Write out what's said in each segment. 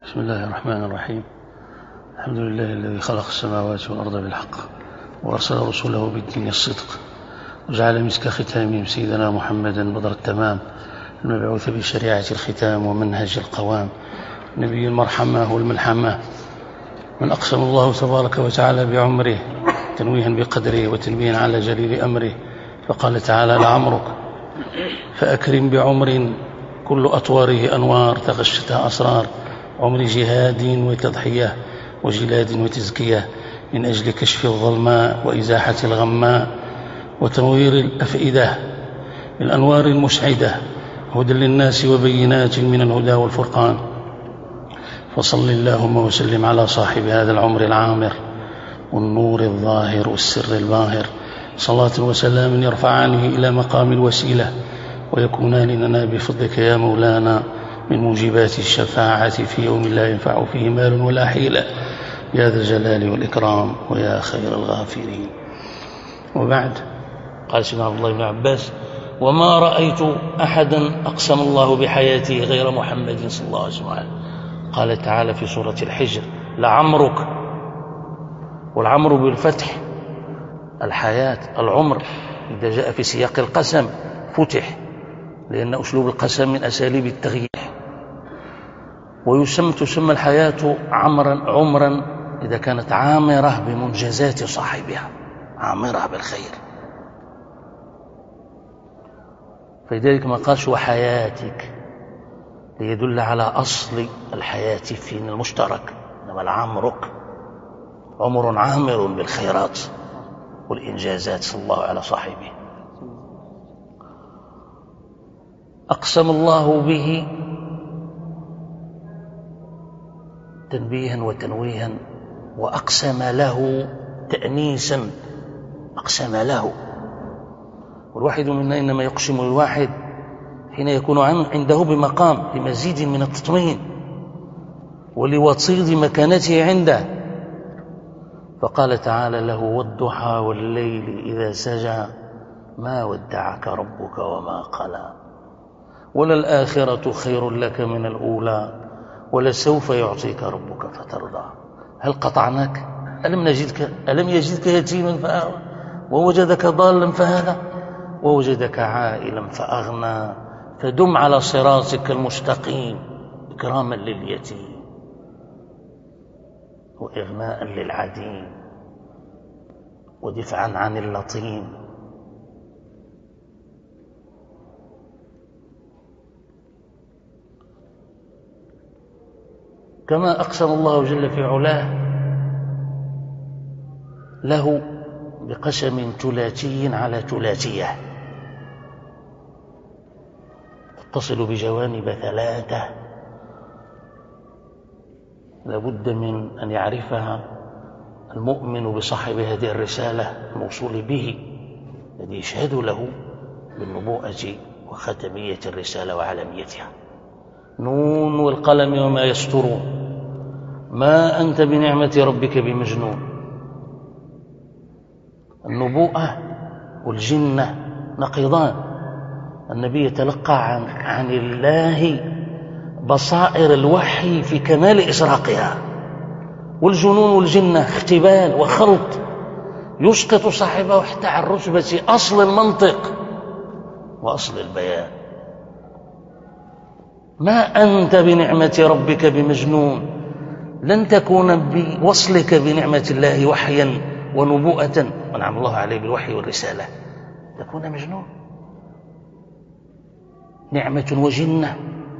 بسم الله الرحمن الرحيم. الحمد لله الذي خلق السماوات والأرض بالحق وأرسل رسوله بالدين الصدق وجعل مسك ختامهم سيدنا محمدا بدر التمام المبعوث بشريعة الختام ومنهج القوام نبي المرحمة والملحمة من أقسم الله تبارك وتعالى بعمره تنويها بقدره وتنبيها على جليل أمره، فقال تعالى: لعمرك فأكرم بعمر كل أطواره أنوار تغشتها أسرار عمر جهاد وتضحية وجلاد وتزكية من أجل كشف الظلماء وإزاحة الغماء وتنوير الأفئدة بالأنوار المسعدة هدى للناس وبينات من الهدى والفرقان. فصل اللهم وسلم على صاحب هذا العمر العامر والنور الظاهر والسر الباهر، صلاة وسلام يرفعانه إلى مقام الوسيلة ويكونان لنا بفضلك يا مولانا من موجبات الشفاعة في يوم لا ينفع فيه مال ولا حيلة، يا ذا الجلال والإكرام ويا خير الغافرين. وبعد، قال سيدنا عبد الله بن عباس: وما رأيت أحدا أقسم الله بحياته غير محمد صلى الله عليه وسلم. قال تعالى في سورة الحجر: لعمرك، والعمر بالفتح الحياة العمر إذا جاء في سياق القسم فتح، لأن أسلوب القسم من أساليب التغيير. تسمى الحياة عمرا إذا كانت عامرة بمنجزات صاحبها، عامرة بالخير. فلذلك ما قالش وحياتك ليدل على أصل الحياة في المشترك، إنما العمرك عمر عامر بالخيرات والإنجازات صلى الله على صاحبه. أقسم الله به تنبيها وتنويها، وأقسم له تأنيسا، أقسم له. والواحد منا إنما يقسم الواحد حين يكون عنده بمقام لمزيد من التطمين ولوصيد مكانته عنده. فقال تعالى له: والضحى والليل إذا سجى ما ودعك ربك وما قلى وللآخرة خير لك من الأولى ولسوف يعطيك ربك فترضى. هل قطعناك؟ ألم يجدك يتيما فآوى ووجدك ضالا فهدى ووجدك عائلا فأغنى فدم على صراطك المستقيم إكراما لليتيم وإغناء للعديم ودفعا عن اللطيم. كما أقسم الله جل في علاه له بقسم ثلاثي على ثلاثية تتصل بجوانب ثلاثة لابد من أن يعرفها المؤمن بصاحب هذه الرسالة الموصول به، الذي يشهد له بالنبوءة وختمية الرسالة وعالميتها. نون والقلم وما يسطرون ما أنت بنعمة ربك بمجنون. النبوءة والجنة نقيضان. النبي يتلقى عن الله بصائر الوحي في كمال إشراقها، والجنون والجنة اختبال وخلط يسقط صاحبه حتى عن رتبة أصل المنطق وأصل البيان. ما أنت بنعمة ربك بمجنون، لن تكون بوصلك بنعمة الله وحيا ونبوءة ونعم الله عليه بالوحي والرسالة تكون مجنون. نعمة وجنة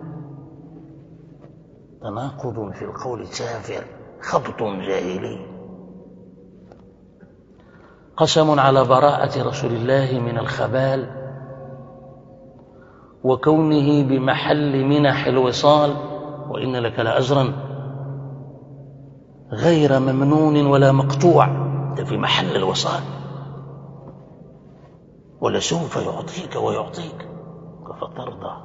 تناقض في القول تافه، خبط جاهلي. قسم على براءة رسول الله من الخبال وكونه بمحل منح الوصال، وإن لك لأجرا غير ممنون ولا مقطوع، أنت في محل الوصال، ولسوف يعطيك ويعطيك فترضى،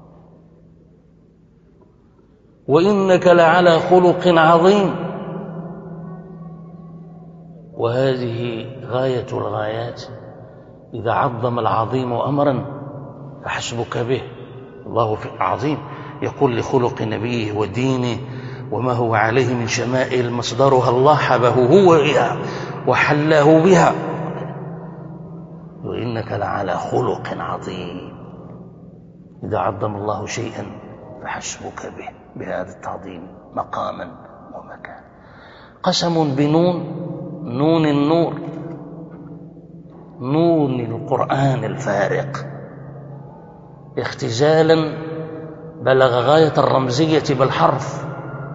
وإنك لعلى خلق عظيم. وهذه غاية الغايات، إذا عظم العظيم أمرا فحسبك به. الله عظيم يقول لخلق نبيه ودينه: وما هو عليه من شمائل مصدرها الله حبه هو بها وحله بها، وإنك لعلى خلق عظيم. إذا عظم الله شيئا فحسبك به بهذا التعظيم مقاما ومكانا. قسم بنون، نون النور، نون القرآن الفارق، اختزالا بلغ غاية الرمزية بالحرف.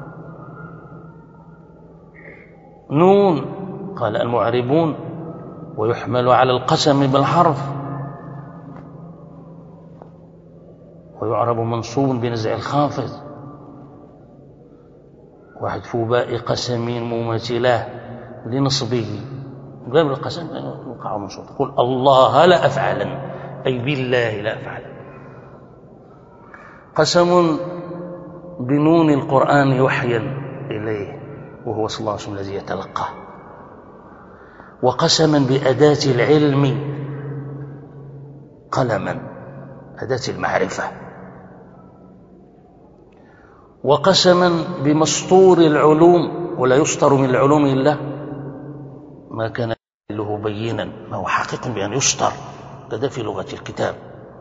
نون قال المعربون ويحمل على القسم بالحرف، ويعرب منصوب بنزع الخافض، وحذف باء قسم مماثلة لنصبه قبل القسم يوقع منصوب. قل الله لا أفعلن، أي بالله لا أفعلن. قسم بنون القرآن وحيا إليه وهو صلى الله عليه وسلم الذي يتلقاه، وقسما بأداة العلم قلما أداة المعرفة، وقسما بمسطور العلوم، ولا يسطر من العلوم إلا ما كان له بينا، ما هو حقيق بأن يسطر، كذا في لغة الكتاب.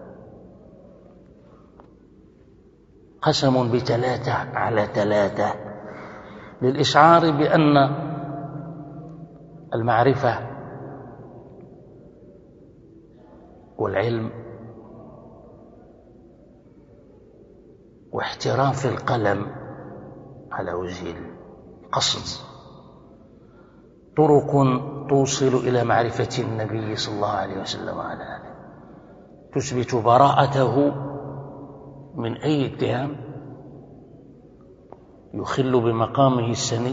قسم بثلاثة على ثلاثة للإشعار بأن المعرفة والعلم واحتراف القلم على وجه القصد طرق توصل إلى معرفة النبي صلى الله عليه وسلم وعلى آله، تثبت براءته من أي اتهام يخل بمقامه السني،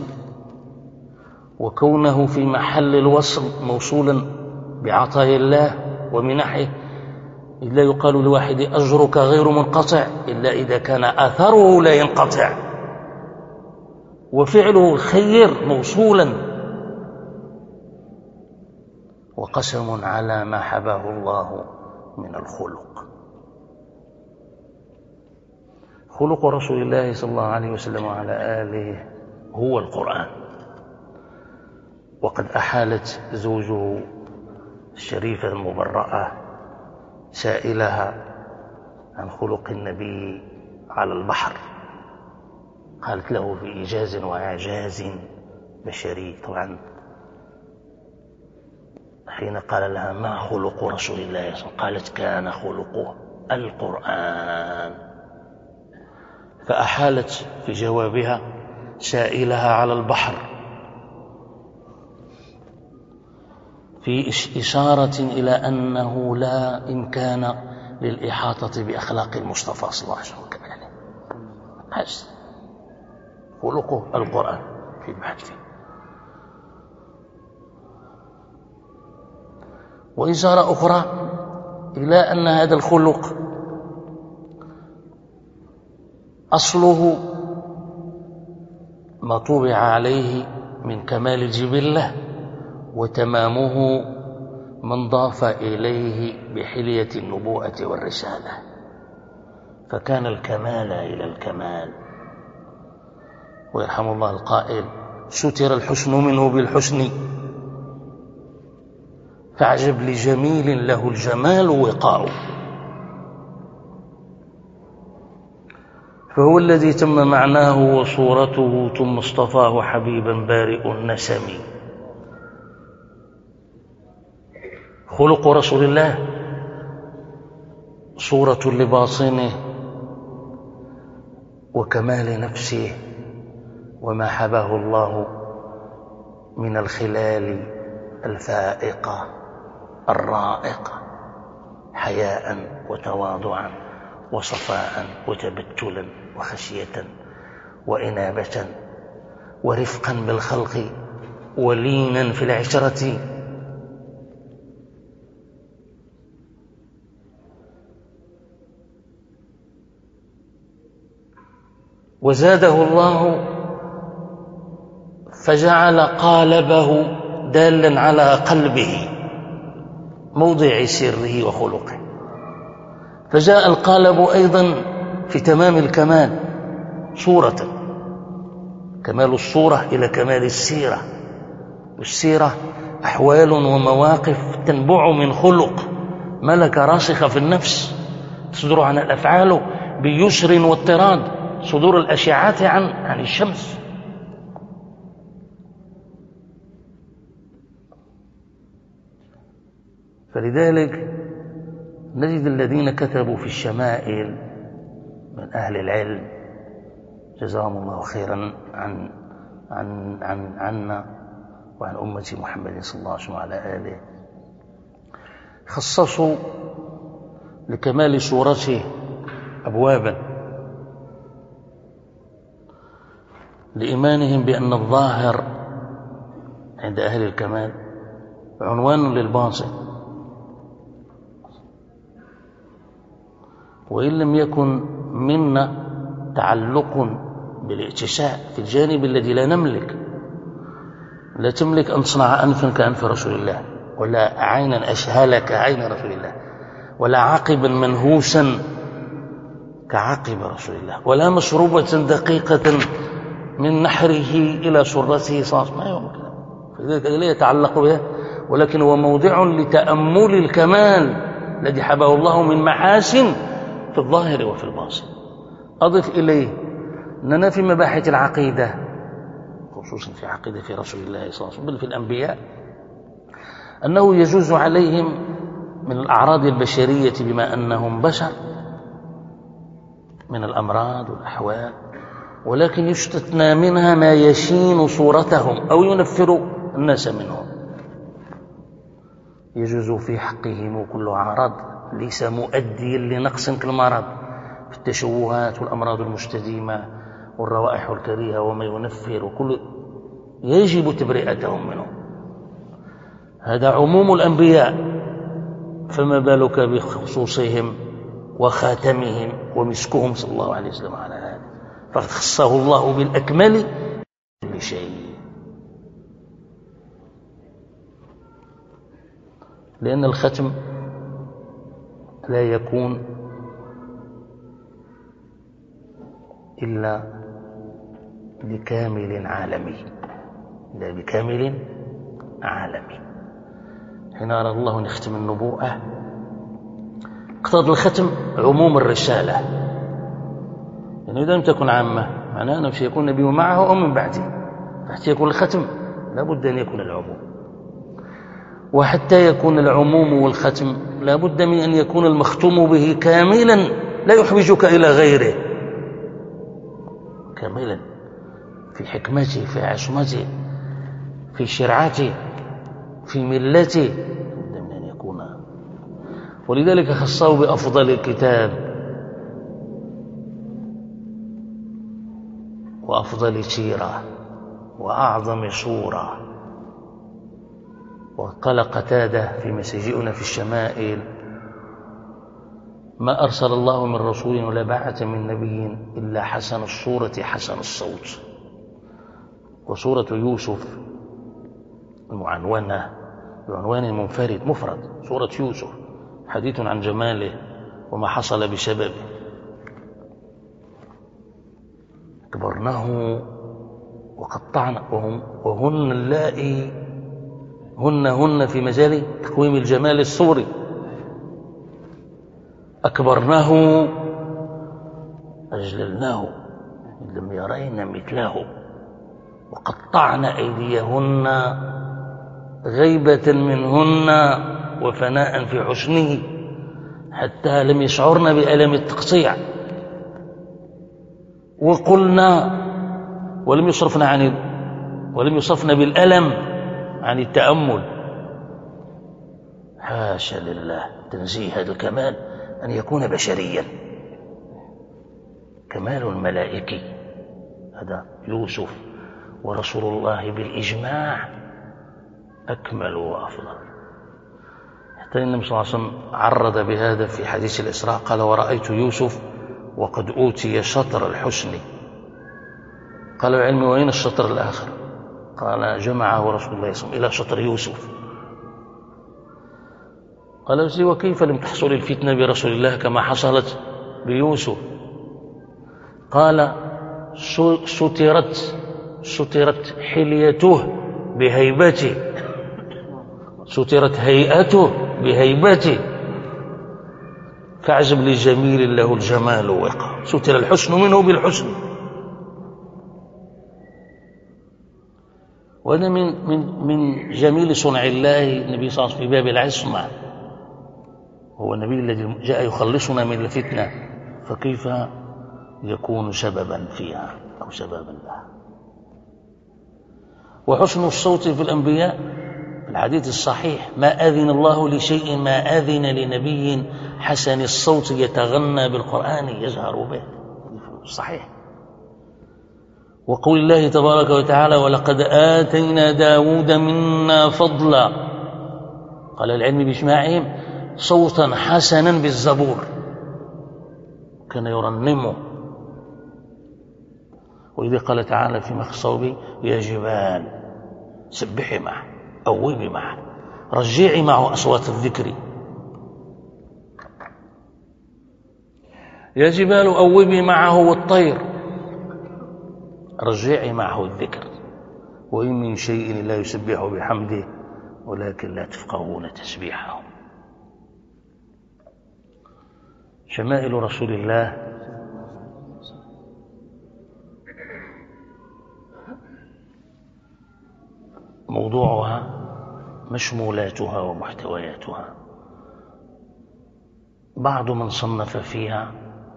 وكونه في محل الوصل موصولا بعطايا الله ومنحه، إلا يقال لواحد أجرك غير منقطع إلا إذا كان آثره لا ينقطع، وفعله الخير موصولا. وقسم على ما حباه الله من الخلق. خلق رسول الله صلى الله عليه وسلم وعلى آله هو القرآن، وقد أحالت زوجه الشريفة المبرأة سائلها عن خلق النبي على البحر، قالت له في إيجاز وإعجاز بشري. طبعا حين قال لها ما خلق رسول الله صلى الله عليه وسلم قالت كان خلقه القرآن، فأحالت في جوابها سائلها على البحر في إشارة إلى أنه لا إمكان للإحاطة بأخلاق المصطفى صلى الله عليه وسلم كماله، خلقه القرآن في البحث فيه. وإشارة أخرى إلى أن هذا الخلق أصله ما طبع عليه من كمال الجبلة، وتمامه من ضاف إليه بحلية النبوءة والرسالة، فكان الكمال إلى الكمال. ويرحم الله القائل ستر الحسن منه بالحسن، فاعجب لجميل له الجمال وقاء. فهو الذي تم معناه وصورته ثم اصطفاه حبيبا بارئ النسم. خلق رسول الله صورة لباطنه وكمال نفسه وما حباه الله من الخلال الفائقة الرائقة، حياء وتواضعا وصفاء وتبتلا وخشية وإنابة ورفقا بالخلق ولينا في العشرة. وزاده الله فجعل قالبه دالا على قلبه موضع سره وخلقه، فجاء القالب أيضا في تمام الكمال صورة كمال الصورة إلى كمال السيرة، والسيرة أحوال ومواقف تنبع من خلق ملكة راسخة في النفس تصدر عن الأفعال بيسر واضطراد صدور الأشعات عن الشمس. فلذلك نجد الذين كتبوا في الشمائل من أهل العلم جزاهم الله خيرا عنا وعن أمة محمد صلى الله عليه وسلم وعلى آله، خصصوا لكمال صورته أبوابا لإيمانهم بأن الظاهر عند أهل الكمال عنوان للباطن، وإن لم يكن منا تعلق بالاتساع في الجانب الذي لا نملك. لا تملك أن تصنع أنفا كأنف رسول الله، ولا عينا أشهل كعين رسول الله، ولا عقبا منهوسا كعقب رسول الله، ولا مشروبة دقيقة من نحره إلى سرته صاص، ما يمكن. فلذلك لا يتعلق بها، ولكن هو موضع لتأمل الكمال الذي حبه الله من محاسن في الظاهر وفي الباطن. أضف إليه أننا في مباحث العقيدة، خصوصا في عقيدة في رسول الله صلى الله عليه وسلم بل في الأنبياء، أنه يجوز عليهم من الأعراض البشرية بما أنهم بشر من الأمراض والأحوال، ولكن يستثنى منها ما يشين صورتهم أو ينفر الناس منهم. يجوز في حقهم كل عرض ليس مؤديا لنقص كالمرض في التشوهات والأمراض المستديمة والروائح الكريهة وما ينفر، وكل يجب تبرئتهم منه. هذا عموم الأنبياء، فما بالك بخصوصهم وخاتمهم ومسكهم صلى الله عليه وسلم على هذا، فقد خصه الله بالأكمل كل شيء. لأن الختم لا يكون إلا بكامل عالمي، لا بكامل عالمي. حين أراد الله أن يختم النبوءة اقتضى الختم عموم الرسالة، يعني إذا لم تكن عامة معناه أنه سيكون النبي معه أو من بعده، حتى يكون الختم لا بد أن يكون العموم، وحتى يكون العموم والختم لا بد من أن يكون المختوم به كاملا لا يحوجك إلى غيره، كاملا في حكمته، في عصمته، في شرعته، في ملته، من أن يكون. ولذلك خصه بأفضل الكتاب وأفضل سيرة وأعظم صورة. وقال قتادة في مساجئنا في الشمائل: ما أرسل الله من رسول ولا بعث من نبي إلا حسن الصورة حسن الصوت. وصورة يوسف المعنونة بعنوان منفرد مفرد، صورة يوسف حديث عن جماله وما حصل بسببه. كبرناه وقطعنا، وهن اللائي هن في مجال تقويم الجمال الصوري. أكبرناه أجللناه لم يرين مثله، وقطعنا أيديهن غيبة منهن وفناء في حسنه حتى لم يشعرن بألم التقطيع، وقلنا ولم يصرفنا بالألم عن التأمل. حاشا لله، تنزيه هذا الكمال أن يكون بشريا، كمال ملائكي. هذا يوسف ورسول الله بالإجماع أكمل وأفضل. حتى النبي صلى الله عليه وسلم عرض بهذا في حديث الإسراء، قال: ورأيت يوسف وقد أوتي شطر الحسن. قال العلم: وأين الشطر الآخر؟ قال: جمعه رسول الله صلى الله عليه وسلم إلى شطر يوسف. قال: وكيف لم تحصل الفتنة برسول الله كما حصلت سترت حليته بهيبته، سترت هيئته بهيبته، كعزب لجميل له الجمال وقع، ستر الحسن منه بالحسن. وهذا من جميل صنع الله النبي صلى الله عليه وسلم في باب العصمة، هو النبي الذي جاء يخلصنا من الفتنة، فكيف يكون سببا فيها أو سببا لها؟ وحسن الصوت في الأنبياء في الحديث الصحيح: ما أذن الله لشيء ما أذن لنبي حسن الصوت يتغنى بالقرآن يجهر به، صحيح. وقول الله تبارك وتعالى: ولقد آتينا داود منا فضلا، قال العلم بإجماعهم صوتا حسنا بالزبور، كان يرنمه. وإذا قال تعالى في مخصوبه: يا جبال سبحي معه، أوبي معه، رجعي معه أصوات الذكر. يا جبال أوبي معه والطير، رجعي معه الذكر. وإن من شيء لا يسبح بحمده ولكن لا تفقهون تسبيحه. شمائل رسول الله موضوعها مشمولاتها ومحتوياتها. بعض من صنف فيها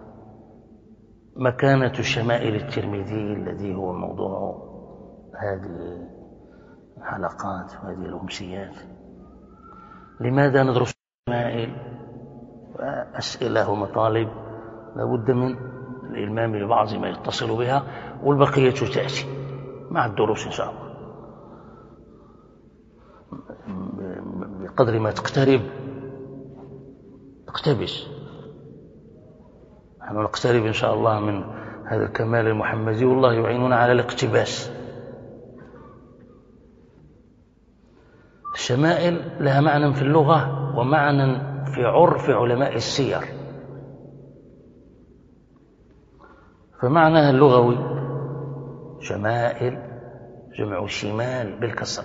مكانة شمائل الترمذي الذي هو موضوع هذه الحلقات وهذه الأمسيات. لماذا ندرس الشمائل؟ أسئلة ومطالب لابد من الإلمام ببعض ما يتصل بها، والبقية تأتي مع الدروس إن شاء الله. بقدر ما تقترب اقتبس. نحن نقترب إن شاء الله من هذا الكمال المحمدي، والله يعيننا على الاقتباس. الشمائل لها معنى في اللغة ومعنى في عرف علماء السير. فمعناها اللغوي شمائل جمع شمال بالكسر،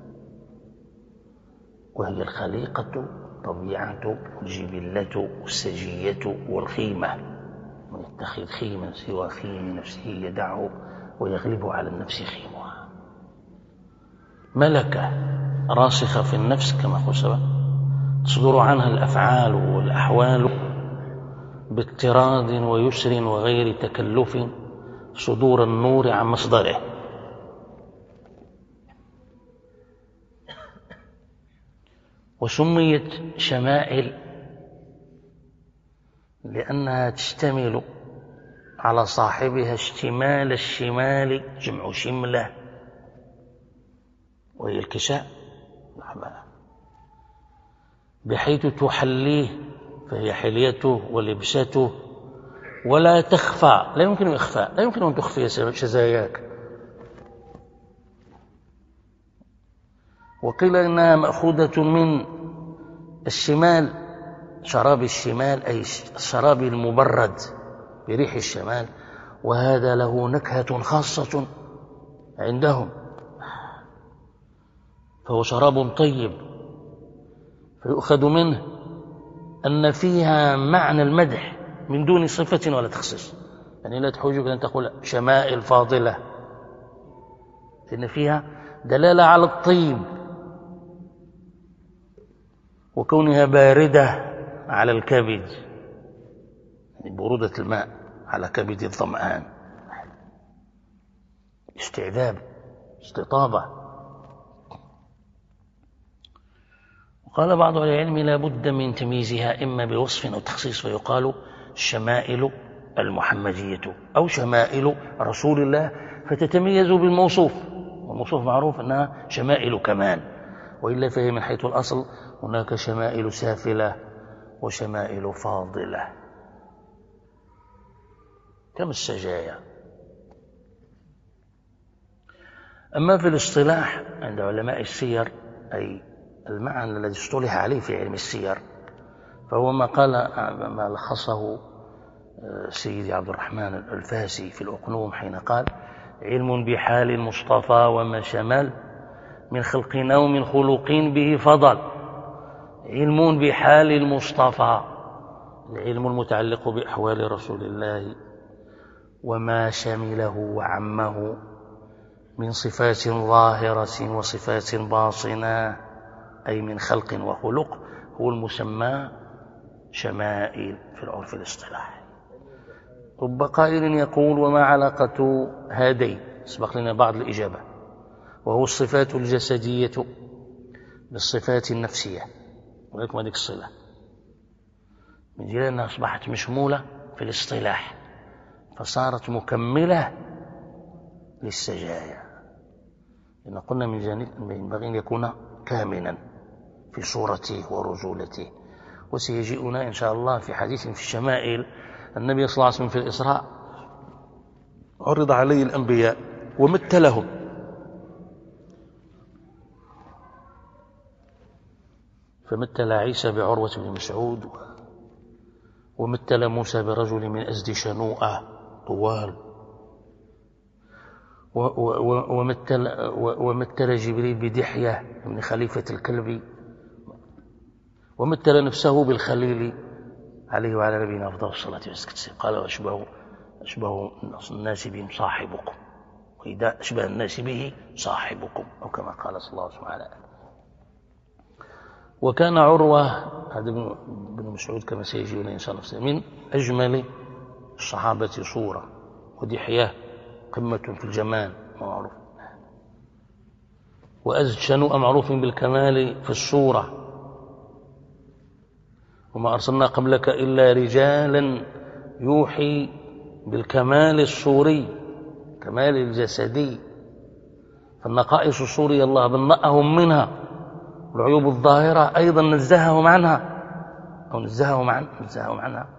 وهي الخليقة، طبيعة، الجبلة، السجية والخيمة. من يتخذ خيما سوى خيم نفسه يدعه ويغلب على النفس خيمها. ملكة راسخة في النفس كما قلت سبق، تصدر عنها الأفعال والأحوال باضطراد ويسر وغير تكلف، صدور النور عن مصدره. وسميت شمائل لأنها تشتمل على صاحبها اشتمال الشمال، جمع شملة، وهي الكساء، بحيث تحليه، فهي حليته ولبسته، ولا تخفى، لا يمكن إخفاء، لا يمكن أن تخفي شزاياك. وقيل إنها مأخوذة من الشمال، شراب الشمال، أي الشراب المبرد بريح الشمال، وهذا له نكهة خاصة عندهم، فهو شراب طيب. فيؤخذ منه أن فيها معنى المدح من دون صفة ولا تخصيص، يعني لا تحوجك أن تقول شمائل فاضلة، لأن فيها دلالة على الطيب، وكونها باردة على الكبد، يعني برودة الماء على كبد الظمآن، استعذاب، استطابة. وقال بعض أهل العلم لا بد من تمييزها إما بوصف أو تخصيص، فيقال الشمائل المحمدية أو شمائل رسول الله، فتتميز بالموصوف، والموصوف معروف أنها شمائل كمال، وإلا فهي من حيث الأصل هناك شمائل سافلة وشمائل فاضلة كما السجايا. أما في الاصطلاح عند علماء السير، أي المعنى الذي اصطلح عليه في علم السير، فهو ما لخصه سيدي عبد الرحمن الفاسي في الأقنوم حين قال: علم بحال المصطفى وما شمل من خلق أو من خلق به فضل. علم بحال المصطفى، العلم المتعلق بأحوال رسول الله وما شمله وعمه من صفات ظاهرة وصفات باطنة، أي من خلق وخلق، هو المسمى شمائل في العرف الاصطلاحي. رب قائل يقول: وما علاقة هذين؟ سبق لنا بعض الإجابة، وهو الصفات الجسدية بالصفات النفسية، ولكم هذه الصلة من جهة أنها أصبحت مشمولة في الاصطلاح فصارت مكملة للسجايا، لأن قلنا من جانب ينبغي أن يكون كاملا في صورته ورجولته. وسيجيئنا إن شاء الله في حديث في الشمائل النبي صلى الله عليه وسلم في الإسراء عرض عليه الأنبياء ومثلهم، فمثل عيسى بعروة بن مسعود، ومثل موسى برجل من أزد شنوءة طوال، ومثل جبريل بدحية من خليفة الكلب، ومثل نفسه بالخليل عليه وعلى نبينا أفضل الصلاة والسلام. قال: أشبه الناس بهم صاحبكم، وإذا أشبه الناس به صاحبكم، أو كما قال صلى الله عليه وسلم. وكان عروة هذا بن مسعود كما سيجينا إن شاء الله من أجمل الصحابة صورة، ودحية قمة في الجمال معروف، وأزد شنوء معروف بالكمال في الصورة. وما أرسلنا قبلك إلا رجالا يوحي بالكمال الصوري، كمال الجسدي، فالنقائص الصورية الله بنأهم منها، العيوب الظاهرة أيضا نزههم عنها، أو نزههم عنها.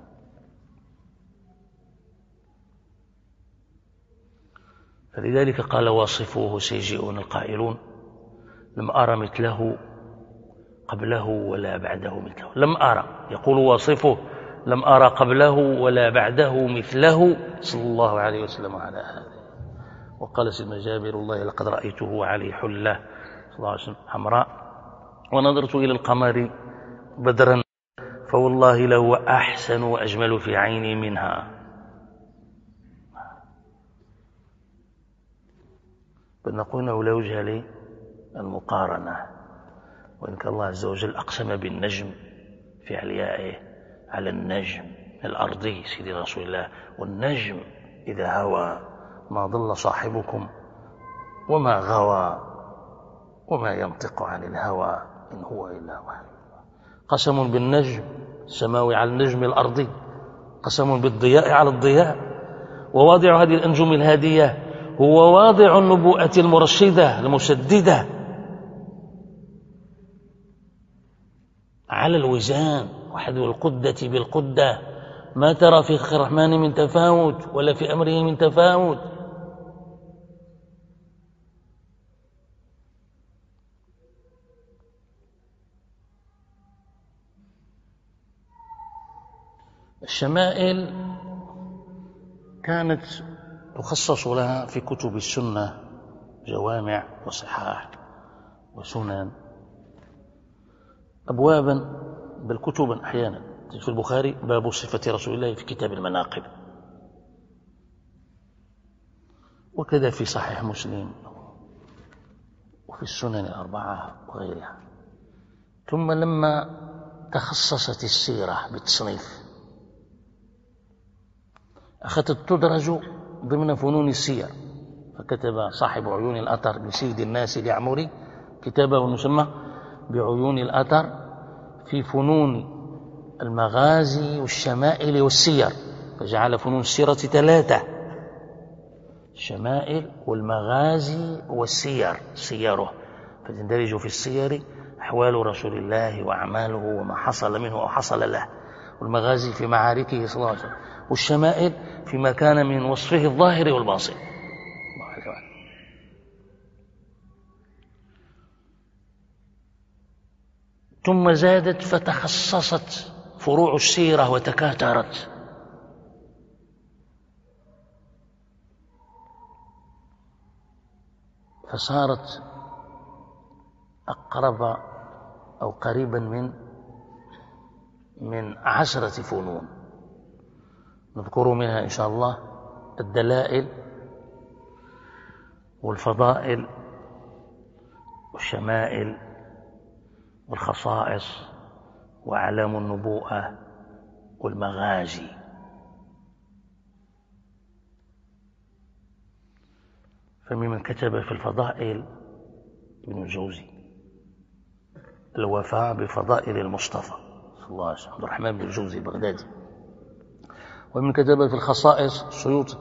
فلذلك قال: واصفوه سيجيئون القائلون لم أرى مثله قبله ولا بعده مثله. لم أرى، يقول واصفه، لم أرى قبله ولا بعده مثله صلى الله عليه وسلم على هذا. وقال سيدنا جابر: الله لقد رأيته عليه حلة صلى الله عليه وسلم حمراء، ونظرت إلى القمر بدرا فوالله لهو أحسن وأجمل في عيني منها. بل نقول أنه لا وجه للمقارنة، وإن كان الله عز وجل أقسم بالنجم في عليائه على النجم الأرضي سيدي رسول الله: والنجم إذا هوى ما ضل صاحبكم وما غوى وما ينطق عن الهوى إن هو إلا وحي. قسم بالنجم السماوي على النجم الأرضي، قسم بالضياء على الضياء. وواضع هذه الأنجم الهادية هو واضع النبوءة المرشدة المسددة على الوزان، وحذو القدة بالقدة، ما ترى في خلق الرحمن من تفاوت ولا في أمره من تفاوت. الشمائل كانت تخصص لها في كتب السنة جوامع وصحاح وسنن أبوابا، بل كتبا أحيانا. في البخاري باب صفة رسول الله في كتاب المناقب، وكذا في صحيح مسلم وفي السنن الأربعة وغيرها. ثم لما تخصصت السيرة بالتصنيف أخذت تدرج ضمن فنون السير، فكتب صاحب عيون الأثر من سيد الناس اليعمري كتابه المسمى بعيون الأثر في فنون المغازي والشمائل والسير، فجعل فنون السيرة 3: الشمائل والمغازي والسير، سيره، فتندرج في السير أحوال رسول الله وأعماله وما حصل منه أو حصل له، والمغازي في معاركه صلى الله عليه وسلم، والشمائل فيما كان من وصفه الظاهر والباطن. ثم زادت فتخصصت فروع السيرة وتكاثرت، فصارت أقرب أو قريبا من 10 فنون، نذكر منها إن شاء الله الدلائل والفضائل والشمائل والخصائص وأعلام النبوءة والمغازي. فممن كتب في الفضائل ابن الجوزي، الوفاء بفضائل المصطفى صلى الله عليه وسلم عبد الرحمن بن الجوزي البغدادي. ومن كتب في الخصائص السيوطي،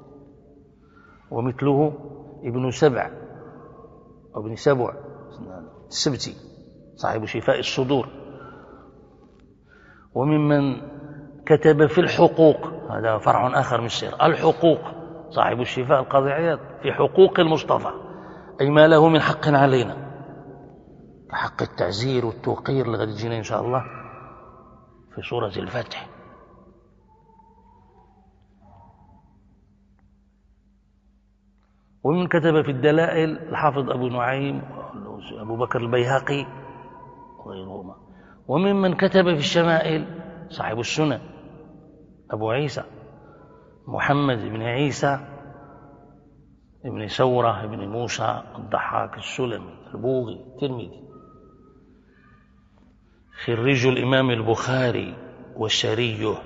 ومثله ابن سبع أو ابن سبع السبتي صاحب شفاء الصدور. وممن كتب في الحقوق، هذا فرع آخر من السير، الحقوق صاحب الشفاء القاضي عياض في حقوق المصطفى، أي ما له من حق علينا كحق التعزير والتوقير اللي غادي تجينا إن شاء الله في سورة الفتح. ومن كتب في الدلائل الحافظ أبو نعيم أبو بكر البيهقي وغيرهما. وممن كتب في الشمائل صاحب السنن أبو عيسى محمد بن عيسى ابن سورة ابن موسى الضحاك السلمي البوغي الترمذي، خريج الإمام البخاري وشريه.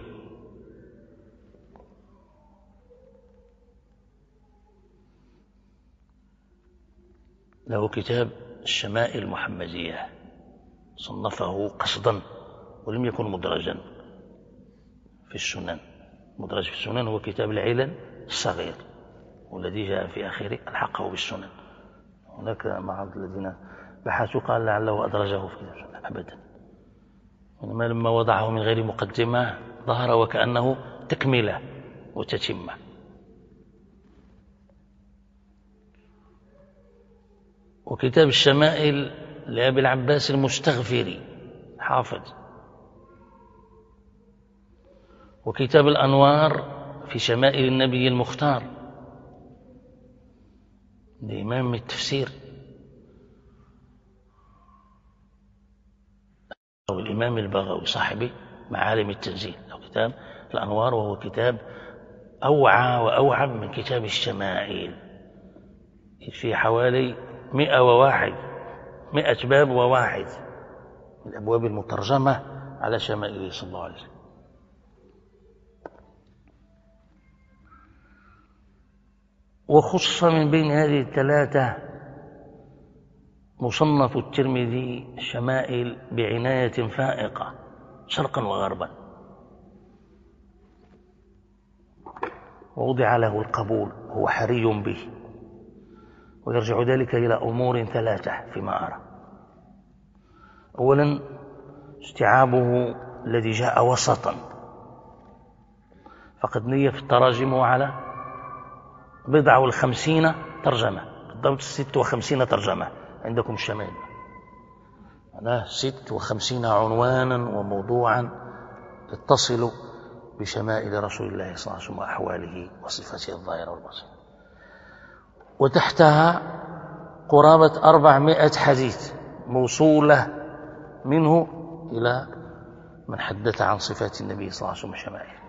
له كتاب الشمائل المحمدية صنفه قصدا ولم يكن مدرجا في السنن. مدرج في السنن هو كتاب العلل الصغير والذي جاء في آخره الحقه بالسنن. هناك بعض الذين بحثوا قال لعله أدرجه في السنن، أبدا، إنما لما وضعه من غير مقدمة ظهر وكأنه تكملة وتتمة. وكتاب الشمائل لأبي العباس المستغفري حافظ. وكتاب الأنوار في شمائل النبي المختار لإمام التفسير أو الإمام البغوي صاحب معالم التنزيل، أو كتاب الأنوار، وهو كتاب أوعى وأوعم من كتاب الشمائل، في حوالي 100 باب وواحد من الأبواب المترجمة على شمائله صلى الله عليه وسلم. وخص من بين هذه الثلاثة مصنف الترمذي الشمائل بعناية فائقة شرقا وغربا، ووضع له القبول وهو حري به. ويرجع ذلك إلى أمور 3 فيما أرى. أولا استيعابه الذي جاء وسطا، فقد نية في التراجم على 50 ترجمة، بالضبط 56 ترجمة عندكم الشمائل، معناه 56 عنوانا وموضوعا يتصل بشمائل رسول الله صلى الله عليه وسلم وأحواله وصفاته الظاهرة والباطنة. وتحتها قرابة 400 حديث موصولة منه إلى من حدث عن صفات النبي صلى الله عليه وسلم وشمائله.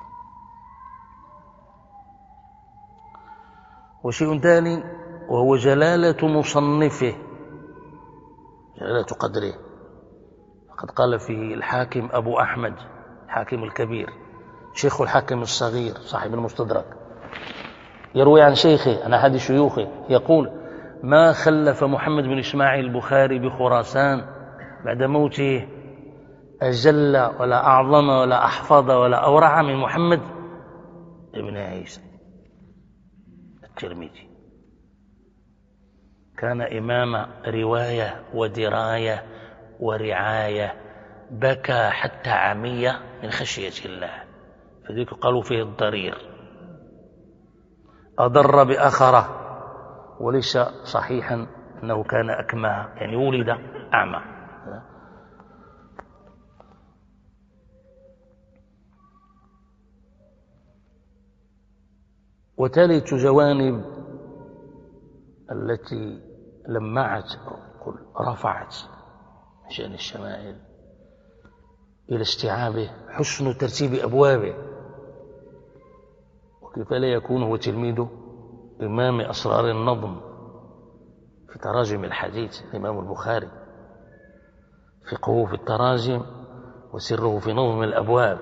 وشيء ثاني وهو جلالة مصنفه، جلالة قدره. فقد قال فيه الحاكم أبو أحمد الحاكم الكبير شيخ الحاكم الصغير صاحب المستدرك، يروي عن شيخه عن أحد شيوخه يقول: ما خلف محمد بن إسماعيل البخاري بخراسان بعد موته أجل ولا أعظم ولا أحفظ ولا أورع من محمد بن عيسى الترمذي. كان إمام رواية ودراية ورعاية، بكى حتى عمي من خشية الله، فذلك قالوا فيه الضرير. أضر بأخره، وليس صحيحا أنه كان أكمى، يعني ولد أعمى. وثالث جوانب التي لمعت رفعت من شأن الشمائل إلى استيعابه حسن ترتيب أبوابه، وكيف لا يكون هو تلميذ إمام أسرار النظم في تراجم الحديث الإمام البخاري، فقهه في التراجم وسره في نظم الأبواب،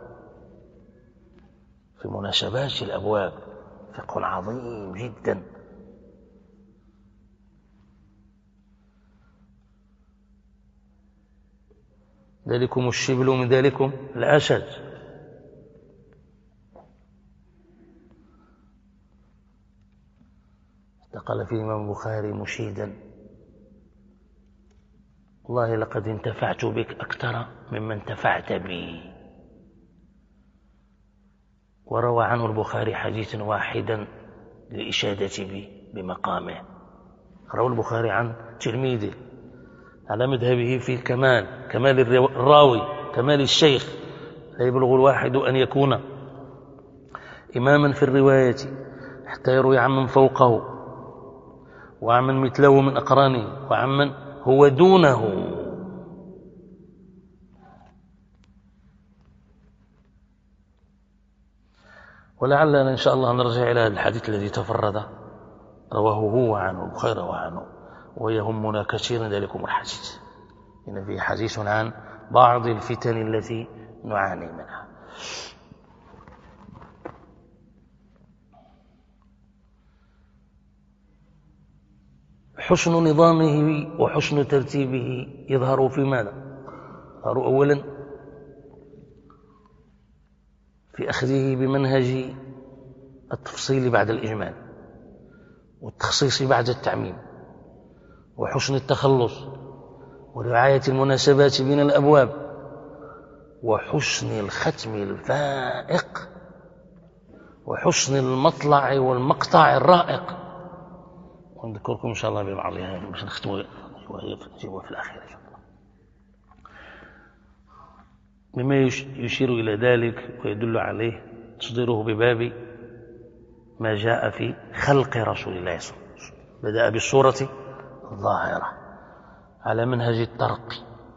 في مناسبات الأبواب، فقه عظيم جدا. ذلكم الشبل من ذلكم الأسد. قال فيه الإمام البخاري مشيدا: والله لقد انتفعت بك أكثر مما انتفعت بي. وروى عنه البخاري حديثا واحدا للإشادة به بمقامه. روى البخاري عن تلميذه على مذهبه في الكمال، كمال الراوي، كمال الشيخ. لا يبلغ الواحد أن يكون إماما في الرواية حتى يروي عمن فوقه وعمن مثله من أقرانه وعمن هو دونه. ولعلنا إن شاء الله نرجع إلى هذا الحديث الذي تفرد رواه هو عنه البخاري وعنه، ويهمنا كثيرا ذلكم الحديث، إن فيه حديث عن بعض الفتن التي نعاني منها. حسن نظامه وحسن ترتيبه يظهر في ماذا؟ يظهر أولا في أخذه بمنهج التفصيل بعد الإجمال والتخصيص بعد التعميم، وحسن التخلص ورعاية المناسبات بين الأبواب، وحسن الختم الفائق، وحسن المطلع والمقطع الرائق. ونذكركم إن شاء الله ببعضها باش نختموا في الأخير إن شاء الله. مما يشير إلى ذلك ويدل عليه تصديره بباب ما جاء في خلق رسول الله صلى الله عليه وسلم. بدأ بالصورة الظاهرة على منهج الترقي،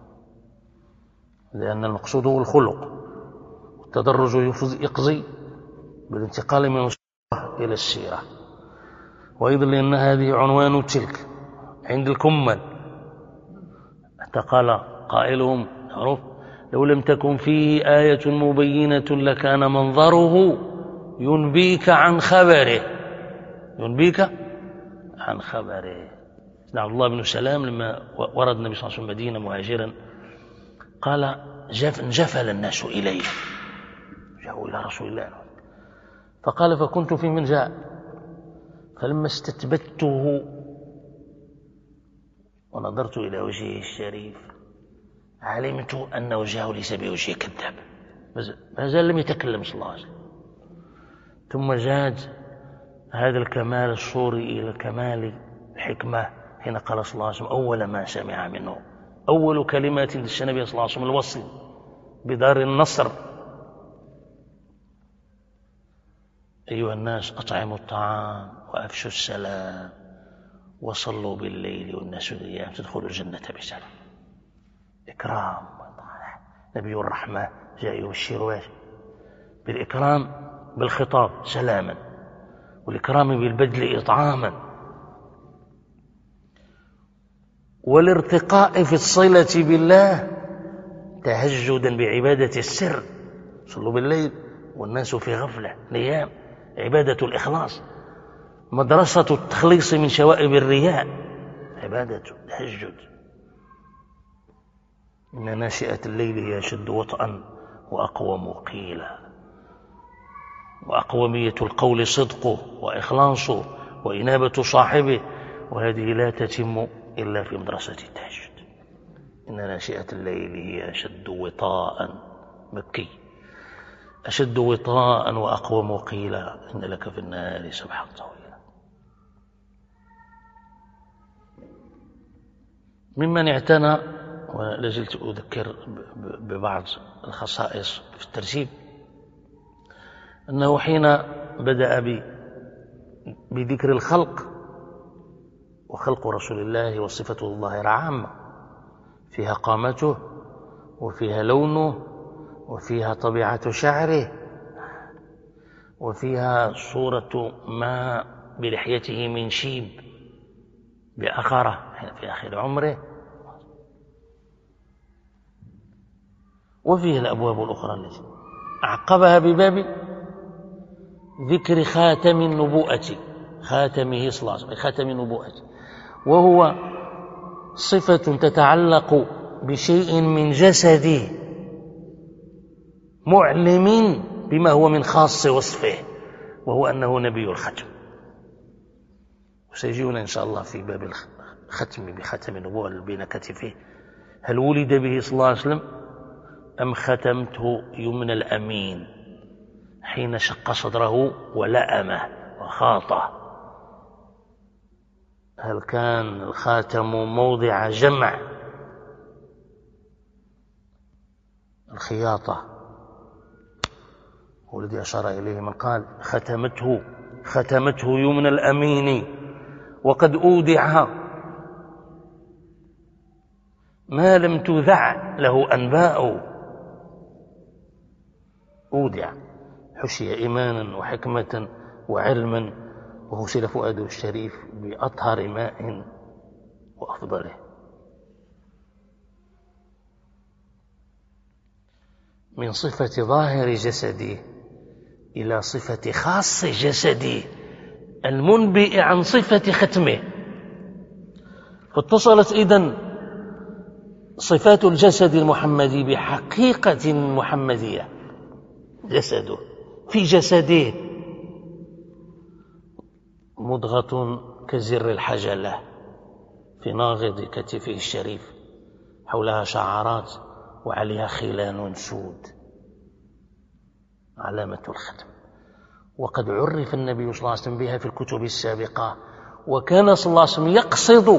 لأن المقصود هو الخلق، والتدرج يقضي بالانتقال من الصورة إلى السيرة. وأيضا لأن هذه عنوان تلك عند الكمل، حتى قال قائلهم معروف: لو لم تكن فيه آية مبينة لكان منظره ينبيك عن خبره. ينبيك عن خبره. عبد الله بن سلام لما ورد النبي صلى الله عليه وسلم المدينة مهاجرا قال: انجفل الناس إليه، جاءوا إلى رسول الله، فقال: فكنت في من جاء، فلما استتبته ونظرت إلى وجهه الشريف علمت أن وجهه ليس بوجه كذاب، ما زال لم يتكلم صلى الله عليه وسلم. ثم زاد هذا الكمال الصوري إلى كمال الحكمة حين قال صلى الله عليه وسلم أول ما سمع منه، أول كلمات النبي صلى الله عليه وسلم الوصل بدار النصر: أيها الناس أطعموا الطعام وأفشوا السلام وصلوا بالليل والناس نيام تدخلوا الجنة بسلام. إكرام نبي الرحمة جاء يبشر بالإكرام بالخطاب سلاما، والإكرام بالبذل إطعاما، والارتقاء في الصلة بالله تهجدا بعبادة السر. صلوا بالليل والناس في غفلة نيام، عبادة الإخلاص، مدرسة التخليص من شوائب الرياء، عبادة التهجد. إن ناشئة الليل هي أشد وطئا وأقوم قيلا، وأقومية القول صدقه وإخلاصه وإنابة صاحبه، وهذه لا تتم إلا في مدرسة التهجد. إن ناشئة الليل هي أشد وطاء، مكي، أشد وطاء وأقوم قيلا، إن لك في النهار سبحا طويلا. ممن اعتنى، ولازلت أذكر ببعض الخصائص في الترتيب، أنه حين بدأ بذكر الخلق وخلق رسول الله وصفته الظاهرة عامة، فيها قامته وفيها لونه وفيها طبيعة شعره وفيها صورة ما بلحيته من شيب بأخره في آخر عمره، وفيها الأبواب الأخرى التي أعقبها بباب ذكر خاتم النبوءة، خاتمه صلى الله عليه وسلم، خاتم النبوءة، وهو صفة تتعلق بشيء من جسده معلم بما هو من خاص وصفه، وهو أنه نبي الختم. وسيجينا إن شاء الله في باب الختم بختم النبوة بين كتفه، هل ولد به صلى الله عليه وسلم أم ختمته يمنى الأمين حين شق صدره ولأمه وخاطه؟ هل كان الخاتم موضع جمع الخياطة والذي أشار إليه من قال ختمته يمنى الأمين وقد أودع ما لم تذع له أنباء، أودع حشي إيمانا وحكمة وعلما وغسل فؤاده الشريف بأطهر ماء وأفضله. من صفة ظاهر جسده إلى صفة خاص جسده المنبئ عن صفة ختمه، فاتصلت إذن صفات الجسد المحمدي بحقيقة محمدية، جسده في جسده مضغة كزر الحجلة في ناغض كتفه الشريف، حولها شعرات وعليها خلان سود علامة الختم، وقد عرف النبي صلى الله عليه وسلم بها في الكتب السابقة، وكان صلى الله عليه وسلم يقصد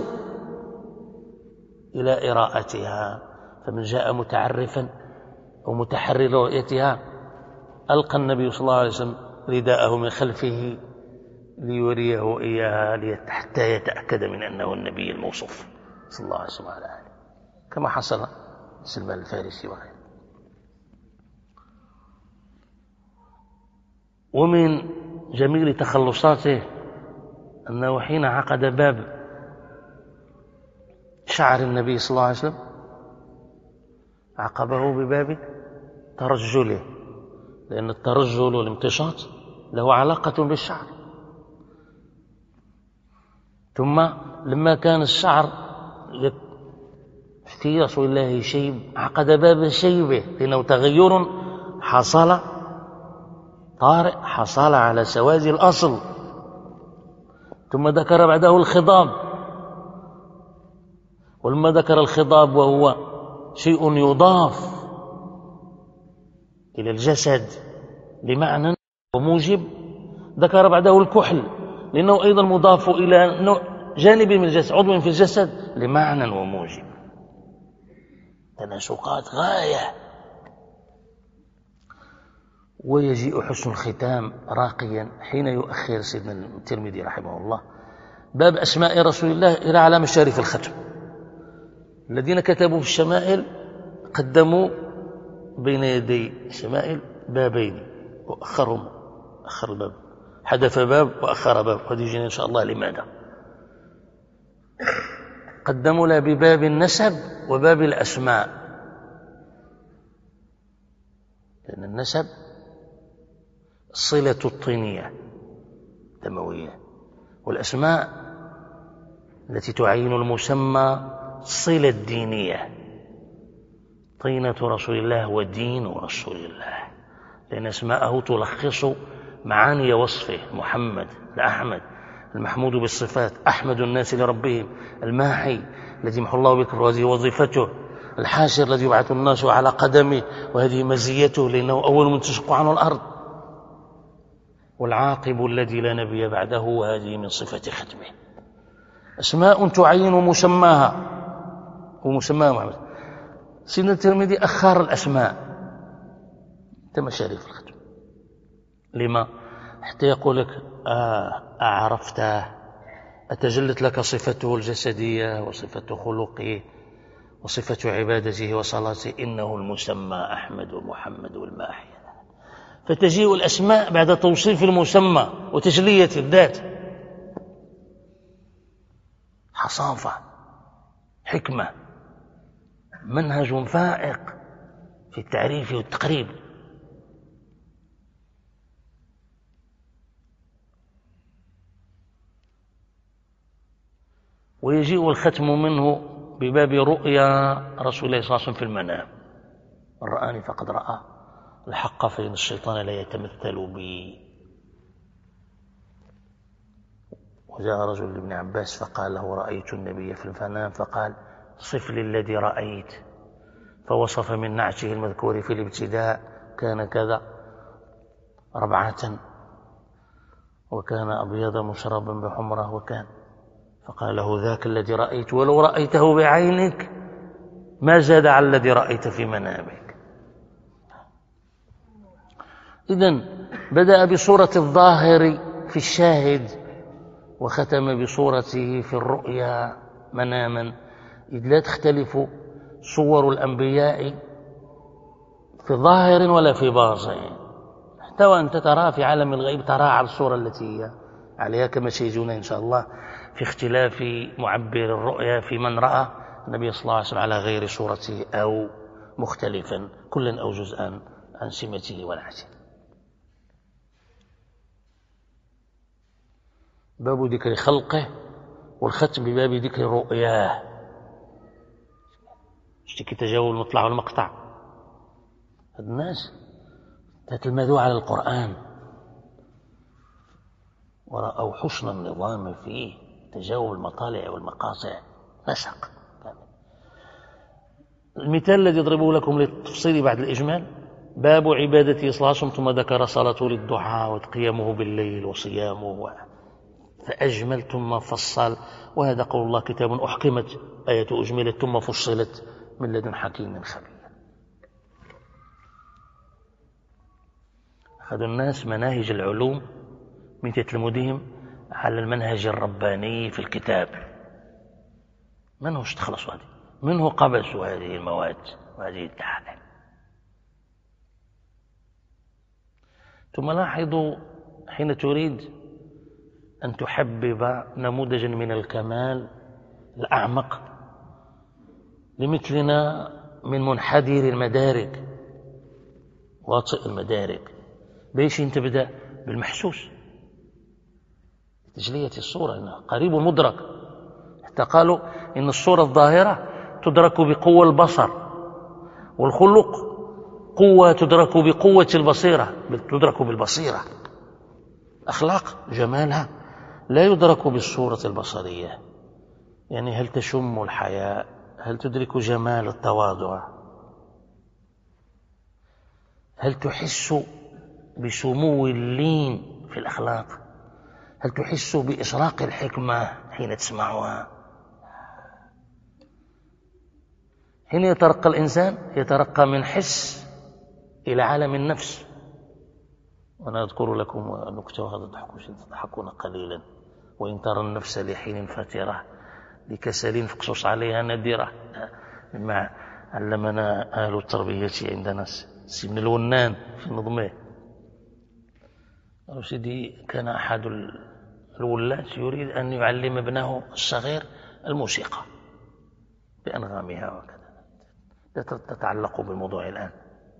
إلى إراءتها، فمن جاء متعرفا أو متحرر رؤيتها ألقى النبي صلى الله عليه وسلم رداءه من خلفه ليريه إياها حتى يتأكد من أنه النبي الموصوف صلى الله عليه وسلم على آله، كما حصل سلمان الفارسي وغيره. ومن جميل تخلصاته أنه حين عقد باب شعر النبي صلى الله عليه وسلم عقبه بباب ترجله، لأن الترجل والامتشاط له علاقة بالشعر. ثم لما كان الشعر في رسول الله شيب عقد باب شيبه، لأنه تغير حصل طارئ حصل على سواد الأصل. ثم ذكر بعده الخضاب، ولما ذكر الخضاب وهو شيء يضاف إلى الجسد بمعنى وموجب، ذكر بعده الكحل لأنه أيضا مضاف إلى جانب من الجسد، عضو في الجسد لمعنى وموجب، تناسقات غاية. ويجيء حسن الختام راقيا حين يؤخر سيدنا الترمذي رحمه الله باب أسماء رسول الله إلى على مشارف الختم. الذين كتبوا في الشمائل قدموا بين يدي الشمائل بابين وأخرهم، أخر الباب، حدث باب وأخر باب، وهذه يجينا إن شاء الله لماذا. قدموا له بباب النسب وباب الأسماء، لأن النسب صلة الطينية دموية، والأسماء التي تعين المسمى صلة دينية، طينة رسول الله ودين رسول الله، لأن أسماءه تلخص معاني وصفه: محمد الأحمد المحمود بالصفات، أحمد الناس لربهم، الماحي الذي يمحو الله بكر وهذه وظيفته، الحاشر الذي يبعث الناس على قدمه وهذه مزيته لأنه أول من تشق عنه الأرض، والعاقب الذي لا نبي بعده وهذه من صفة ختمه. أسماء تعين مسماها ومسماها محمد. سيدنا الترمذي أخر الأسماء كمشارف الختم. لما؟ حتى يقول لك أعرفته أتجلت لك صفته الجسدية وصفة خلقه وصفة عبادته وصلاته، إنه المسمى أحمد ومحمد والماحي. فتجيء الأسماء بعد توصيف المسمى وتجلية الذات. حصافة، حكمة، منهج فائق في التعريف والتقريب. ويجيء الختم منه بباب رؤيا رسول الله صلى الله عليه وسلم في المنام: من رآني فقد رأى الحق فإن الشيطان لا يتمثل بي. وجاء رجل لابن عباس فقال له: رأيت النبي في المنام، فقال: صف لي الذي رأيت، فوصف من نعشه المذكور في الابتداء: كان كذا ربعة، وكان أبيض مشربا بحمرة، وكان، فقال له: ذاك الذي رأيت، ولو رأيته بعينك ما زاد على الذي رأيت في منامك. إذن بدأ بصورة الظاهر في الشاهد وختم بصورته في الرؤيا مناما، إذ لا تختلف صور الأنبياء في ظاهر ولا في باطن، حتى وأنت ترى في عالم الغيب ترى على الصورة التي هي عليها، كما سيجونا إن شاء الله في اختلاف معبر الرؤيا في من رأى النبي صلى الله عليه وسلم على غير صورته أو مختلفا كلا أو جزءا عن سمته ونعته. باب ذكر خلقه والختم بباب ذكر رؤياه. اشتكي تجاوز المطلع والمقطع. الناس تتلمذوا على القرآن ورأوا حسن النظام فيه، تجاوب المطالع والمقاطع نسق. المثال الذي يضربه لكم للتفصيل بعد الإجمال: باب عبادته صلى الله عليه وسلم، ثم ذكر صلاته للضحى وقيامه بالليل وصيامه، فأجمل ثم فصل. وهذا قول الله: كتاب أحكمت آية أجملت ثم فصلت من لدن حكيم خبير. أخذ الناس مناهج العلوم من تتلمذهم على المنهج الرباني في الكتاب، منه استخلصوا هذه، منه قبسوا هذه المواد وهذه التعاليم. ثم لاحظوا حين تريد أن تحبب نموذجا من الكمال الأعمق لمثلنا من منحدر المدارك واطئ المدارك، بيش تبدأ بالمحسوس، تجلية الصورة إنها قريب مدرك. حتى قالوا إن الصورة الظاهرة تدرك بقوة البصر، والخلق قوة تدرك بقوة البصيرة، تدرك بالبصيرة. أخلاق جمالها لا يدرك بالصورة البصرية. يعني هل تشم الحياء؟ هل تدرك جمال التواضع؟ هل تحس بسمو اللين في الأخلاق؟ هل تحس بإشراق الحكمة حين تسمعها؟ حين يترقى الإنسان يترقى من حس إلى عالم النفس. وأنا أذكر لكم نكتة وهذا تضحكون قليلا: وإن ترى النفس لحين فترة لكسل فاقصص عليها ندرة. مما علمنا أهل التربية عندنا سيدنا الونان في نظمه. سيدي كان أحد الولاة يريد أن يعلم ابنه الصغير الموسيقى بأنغامها وكذا، لا تتعلق بالموضوع الآن.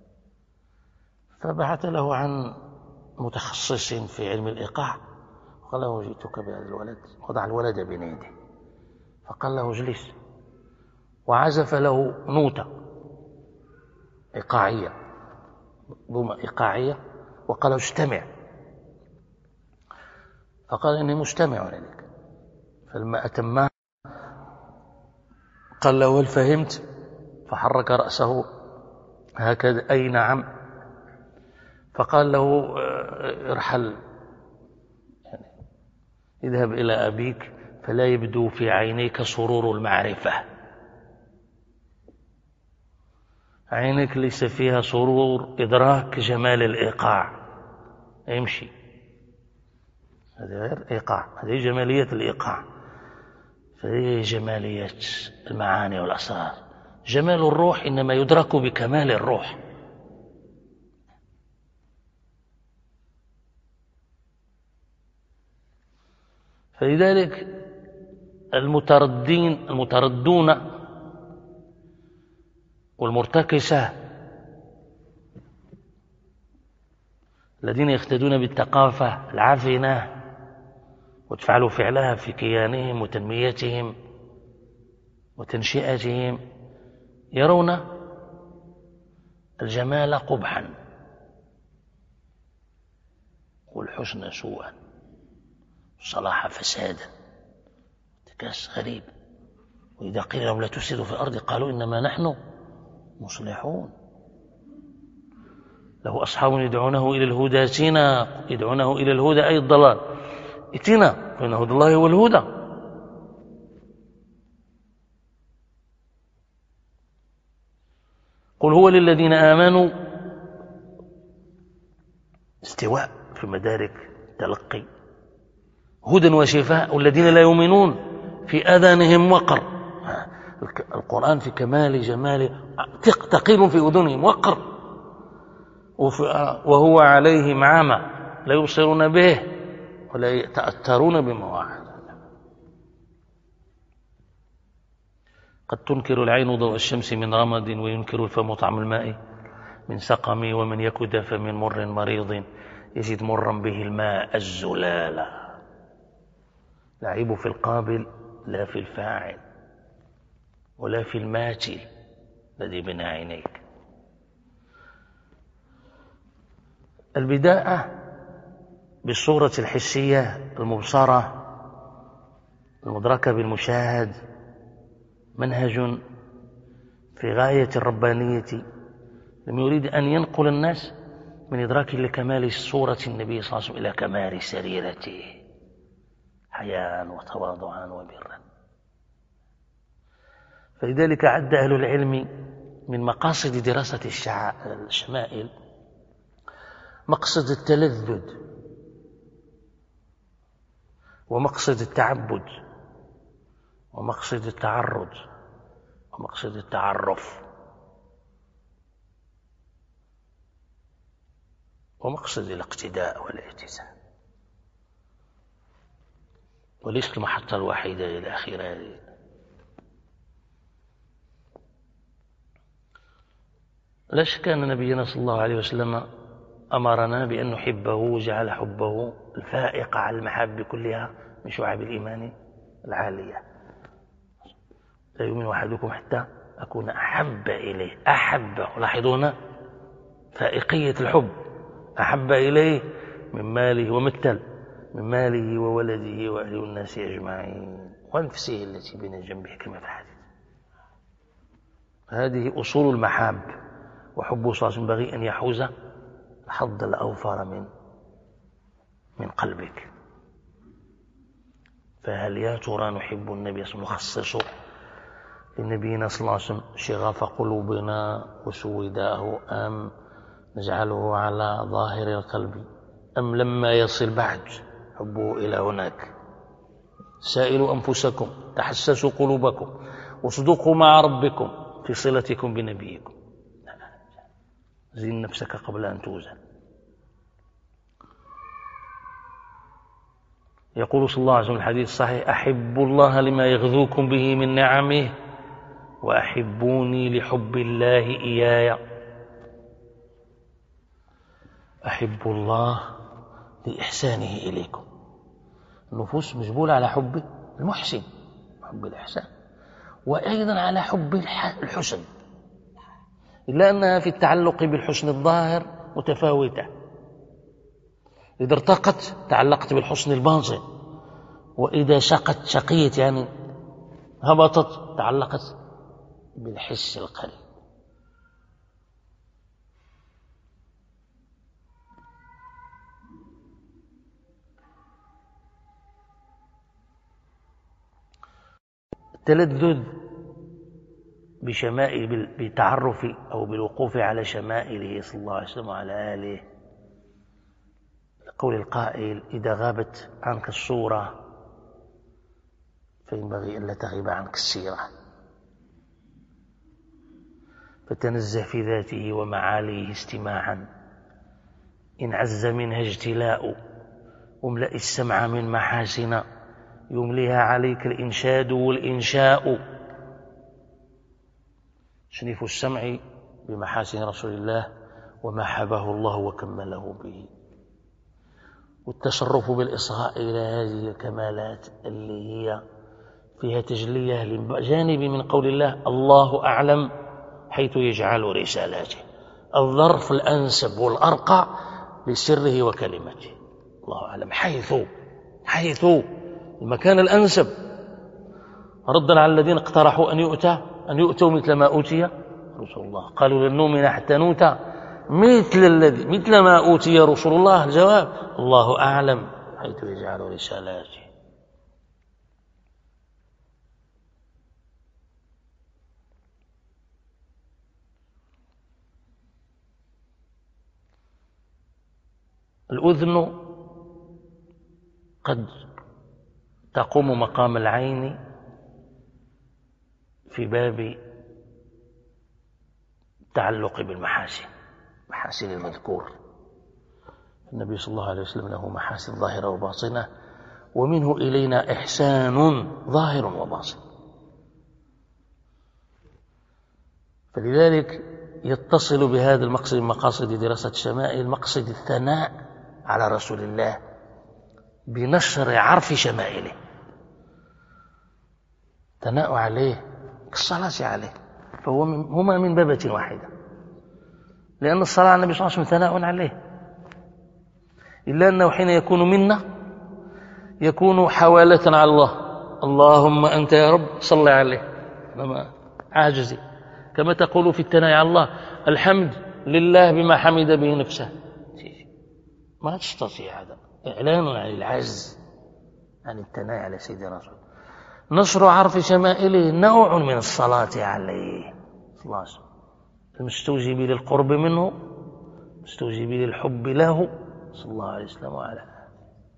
فبحث له عن متخصص في علم الإيقاع، قال له: جئتك بهذا الولد. وضع الولد بين يديه فقال له: اجلس، وعزف له نوتة إيقاعية، ضمة إيقاعية، وقال له: استمع. فقال: إني مستمع إليك. فلما أتمها قال له: هل فهمت؟ فحرك رأسه هكذا: أي نعم. فقال له: ارحل، يعني اذهب إلى أبيك فلا يبدو في عينيك سرور المعرفة. عينك ليس فيها سرور إدراك جمال الإيقاع. امشي، هذا غير إيقاع، هذه جمالية الإيقاع. فهي جماليات المعاني والأسرار. جمال الروح إنما يدرك بكمال الروح. فلذلك المتردون والمرتكسة الذين يقتدون بالثقافة العفنة وتفعلوا فعلها في كيانهم وتنميتهم وتنشئتهم يرون الجمال قبحا والحسن سوءا والصلاح فسادا. تكاس غريب. وإذا قيل لهم لا تفسدوا في الأرض قالوا إنما نحن مصلحون. له أصحاب يدعونه إلى الهدى ائتنا، يدعونه إلى الهدى أي الضلال، ائتنا فإن هدى الله هو الهدى. قل هو للذين آمنوا استواء في مدارك تلقي هدى وشفاء، والذين لا يؤمنون في آذانهم وقر. القرآن في كمال جماله ثقيل في أذنهم وقر، وهو عليهم عامى لا يبصرون به ولا يتأثرون بمواعظ. قد تنكر العين ضوء الشمس من رمد، وينكر الفم طعم الماء من سقم، ومن يكد فمن مر مريض يجد مرا به الماء الزلالا. العيب في القابل لا في الفاعل ولا في الماتي الذي بين عينيك. البداءة بالصورة الحسية المبصرة المدركة بالمشاهد منهج في غاية الربانية، لم يريد أن ينقل الناس من إدراك لكمال صورة النبي صلى الله عليه وسلم إلى كمال سريرته حياء وتواضعا وبرا. فلذلك عد أهل العلم من مقاصد دراسة الشمائل مقصد التلذذ ومقصد التعبد ومقصد التعرض ومقصد التعرف ومقصد الاقتداء والالتزام، وليس المحطة الوحيدة إلى آخره. لا شك أن نبينا صلى الله عليه وسلم أمرنا بأن نحبه وجعل حبه الفائق على المحاب كلها من شعب الإيمان العالية. لا يؤمن أحدكم حتى أكون أحب إليه. أحب، لاحظوا هنا فائقية الحب، أحب إليه من ماله ومثل من ماله وولده وأهل الناس أجمعين ونفسه التي بين جنبه كما في الحديث. هذه أصول المحاب، وحب صلى الله عليه وسلم ينبغي أن يحوز الحظ الأوفر من قلبك. فهل يا ترى نحب النبي صلى الله عليه وسلم، نخصص لنبينا صلى الله عليه وسلم شغاف قلوبنا وسوداه، أم نجعله على ظاهر القلب، أم لما يصل بعد حبه إلى هناك؟ سائلوا أنفسكم، تحسسوا قلوبكم، وصدقوا مع ربكم في صلتكم بنبيكم. زين نفسك قبل أن توزن. يقول صلى الله عليه وسلم الحديث الصحيح: أحبوا الله لما يغذوكم به من نعمه، وأحبوني لحب الله إياي. أحبوا الله لإحسانه إليكم. النفوس مجبولة على حب المحسن، حب الإحسان، وأيضا على حب الحسن، إلا أنها في التعلق بالحسن الظاهر متفاوتة. إذا ارتقت تعلقت بالحسن الباطن، وإذا شقيت يعني هبطت تعلقت بالحس القريب. التلذذ بشمائل، بتعرف أو بالوقوف على شمائله صلى الله عليه وسلم وعلى آله. قول القائل: إذا غابت عنك الصورة فينبغي ألا تغيب عنك السيرة، فتنزه في ذاته ومعاليه استماعا، إن عز منها اجتلاء، واملأ السمع من محاسن يمليها عليك الإنشاد والإنشاء. شريف السمع بمحاسن رسول الله وما حباه الله وكمله به، والتصرف بالإصغاء إلى هذه الكمالات اللي هي فيها تجلية لجانب من قول الله الله أعلم حيث يجعل رسالاته، الظرف الأنسب والأرقى لسره وكلمته. الله أعلم حيث المكان الأنسب، ردا على الذين اقترحوا أن يؤتوا مثل ما أوتي رسول الله، قالوا لن نؤمن حتى نؤتى مثل ما أوتي رسول الله. الجواب الله أعلم حيث يجعل رسالاته. الأذن قد تقوم مقام العين في باب التعلق بالمحاسن، محاسن المذكور. النبي صلى الله عليه وسلم له محاسن ظاهرة وباطنة، ومنه إلينا إحسان ظاهر وباطن، فلذلك يتصل بهذا المقصد من مقاصد دراسة الشمائل مقصد الثناء على رسول الله بنشر عرف شمائله، ثناء عليه كالصلاة عليه، فهما من بابة واحدة، لأن الصلاة على النبي صلى الله عليه وسلم ثناء عليه، إلا أنه حين يكون منا يكون حوالة على الله، اللهم أنت يا رب صل عليه، أنا عاجزي، كما تقول في الثناء على الله الحمد لله بما حمد به نفسه، ما تستطيع هذا، إعلان عن العجز عن الثناء على سيدنا رسول. نشر عرف شمائله نوع من الصلاة عليه صلى الله عليه وسلم، المستوجب للقرب منه، المستوجب للحب له صلى الله عليه وسلم وعلى آله.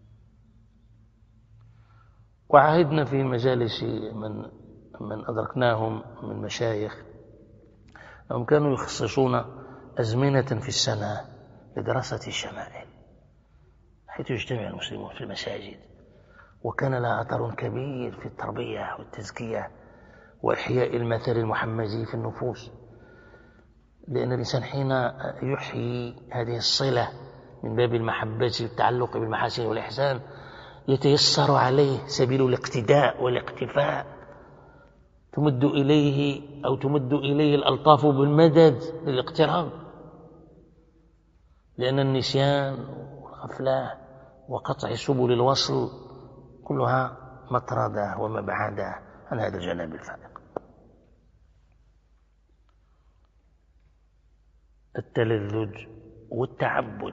وعهدنا في مجالس من أدركناهم من مشايخ أنهم كانوا يخصصون أزمنة في السنة لدراسة الشمائل، حيث يجتمع المسلمون في المساجد، وكان لها أثر كبير في التربية والتزكية وإحياء المثل المحمدي في النفوس، لأن الإنسان حين يحيي هذه الصلة من باب المحبة والتعلق بالمحاسن والإحسان يتيسر عليه سبيل الاقتداء والاقتفاء، تمد إليه الألطاف بالمدد للاقتراب، لأن النسيان والغفلة وقطع سبل الوصل كلها مطردة ومبعدة عن هذا الجناب الفائق. التلذذ والتعبد،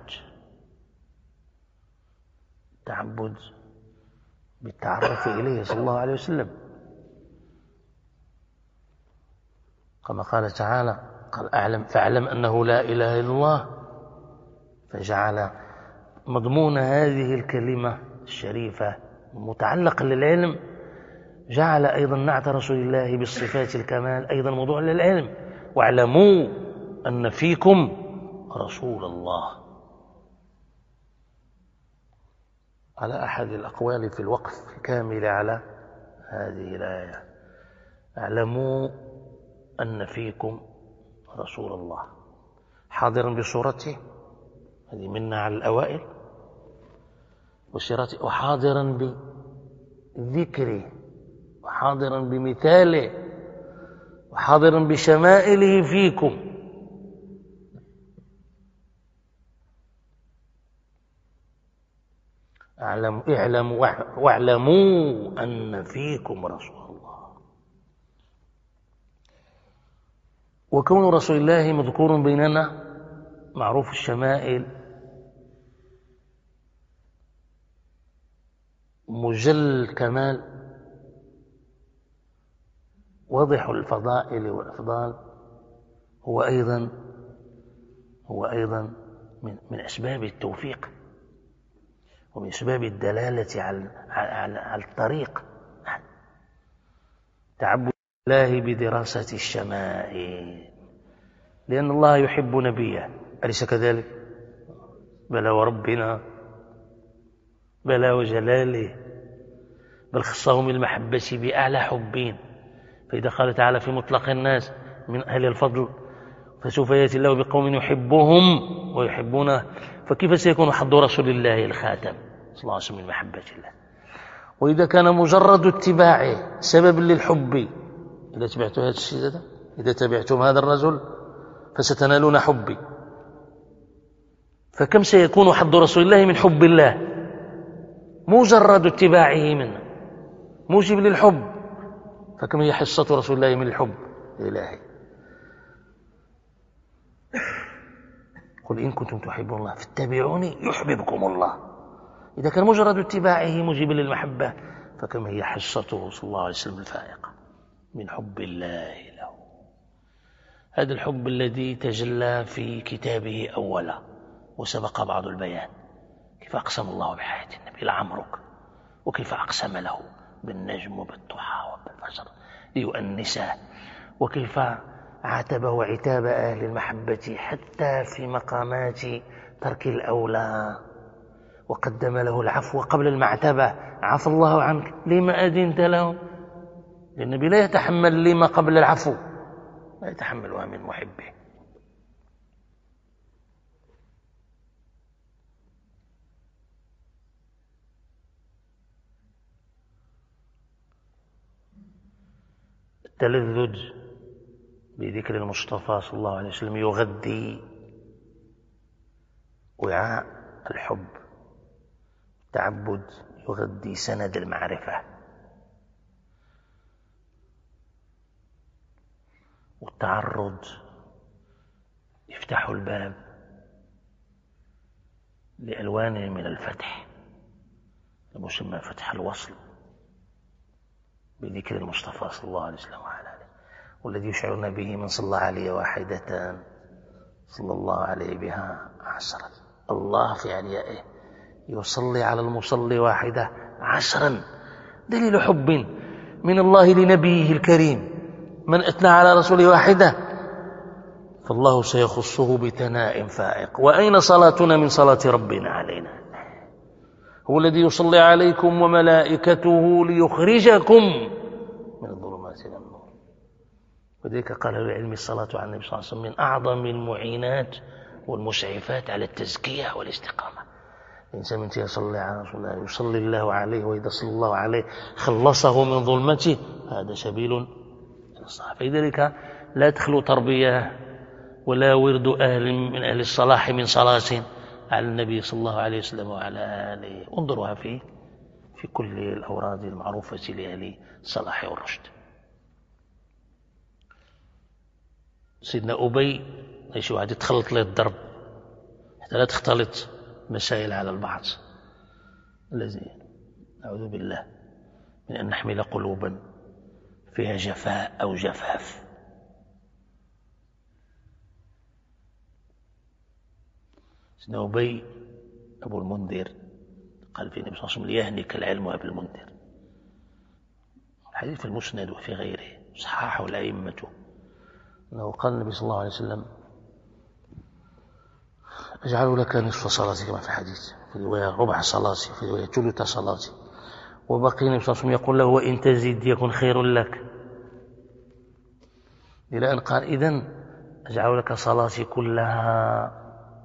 التعبد بالتعرف إليه صلى الله عليه وسلم، كما قال تعالى قال فاعلم أنه لا إله إلا الله، فجعل مضمون هذه الكلمة الشريفة متعلقا للعلم، جعل أيضا نعت رسول الله بالصفات الكمال أيضا موضوع للعلم، واعلموا أن فيكم رسول الله. على أحد الأقوال في الوقف الكامل على هذه الآية، اعلموا أن فيكم رسول الله، حاضرا بصورته، هذه منا على الأوائل، وصورته، وحاضرا بذكره، وحاضرا بمثاله، وحاضرا بشمائله فيكم. اعلموا واعلموا أن فيكم رسول الله. وكون رسول الله مذكور بيننا معروف الشمائل، مجل الكمال، واضح الفضائل والأفضال، هو أيضا من أسباب التوفيق ومن أسباب الدلالة على الطريق. تعبد الله بدراسة الشمائل، لأن الله يحب نبيه، أليس كذلك؟ بلى وربنا، بلى وجلاله، بل خصهم المحبة بأعلى حبين. فإذا قال تعالى في مطلق الناس من أهل الفضل فسوف يأتي الله بقوم يحبهم ويحبونه، فكيف سيكون حظ رسول الله الخاتم صلى الله عليه وسلم من محبة الله؟ وإذا كان مجرد اتباعه سبب للحب، إذا تبعتم هذا السيدة، إذا تبعتم هذا الرجل فستنالون حبي، فكم سيكون حظ رسول الله من حب الله؟ مجرد اتباعه منه موجب للحب، فكم هي حصة رسول الله من الحب الإلهي؟ قل إن كنتم تحبون الله فاتبعوني يحببكم الله. إذا كان مجرد اتباعه موجب للمحبة، فكم هي حصته صلى الله عليه وسلم الفائقة من حب الله له. هذا الحب الذي تجلى في كتابه أولا وسبق بعض البيان، كيف أقسم الله بحياة النبي لعمرك، وكيف أقسم له بالنجم وبالضحى وبالفجر ليؤنسه، وكيف عاتبه عتاب أهل المحبة حتى في مقامات ترك الأولى، وقدم له العفو قبل المعتبة. عفى الله عنك لما أذنت له؟ النبي لا يتحمل لما قبل العفو، لا يتحملها من محبه. التلذذ بذكر المصطفى صلى الله عليه وسلم يغذي وعاء الحب، التعبد يغذي سند المعرفة، والتعرض يفتح الباب لألوان من الفتح، المسمى فتح الوصل بذكر المصطفى صلى الله عليه وسلم وعلى آله، والذي يشعرنا به من صلى عليه واحدة صلى الله عليه بها عشرا. الله في عليائه يصلي على المصلي واحدة عشرا، دليل حب من الله لنبيه الكريم. من أثنى على رسوله واحدة فالله سيخصه بثناء فائق. وأين صلاتنا من صلاة ربنا علينا؟ هو الذي يصلي عليكم وملائكته ليخرجكم من الظلمات إلى النور. وذلك قال العلم الصلاة على النبي صلى الله عليه وسلم من أعظم المعينات والمسعفات على التزكية والاستقامة. الإنسان من يصلي على رسول الله يصلي الله عليه، وإذا صلى الله عليه خلصه من ظلمته، هذا سبيل إلى الصلاة. فلذلك لا تخلو تربية ولا ورد أهل من أهل الصلاح من صلاة على النبي صلى الله عليه وسلم وعلى آله. انظروها في كل الأوراد المعروفة لأهل الصلاح والرشد. سيدنا أبي ايش واحد يتخلط له الضرب حتى لا تختلط مسائل على البعض، الذي نعوذ بالله من أن نحمل قلوبا فيها جفاء أو جفاف. سيدنا أبي أبو المنذر قال في النبي صلى الله عليه وسلم ليهنك العلم أبو المنذر، الحديث في المسند وفي غيره صححه الأئمة، أنه قال النبي صلى الله عليه وسلم أجعل لك نصف صلاتي كما في الحديث، في رواية ربع صلاتي، في رواية ثلث صلاتي، وبقي النبي صلى الله عليه وسلم يقول له وإن تزيد يكن خير لك، إلى أن قال إذن أجعل لك صلاتي كلها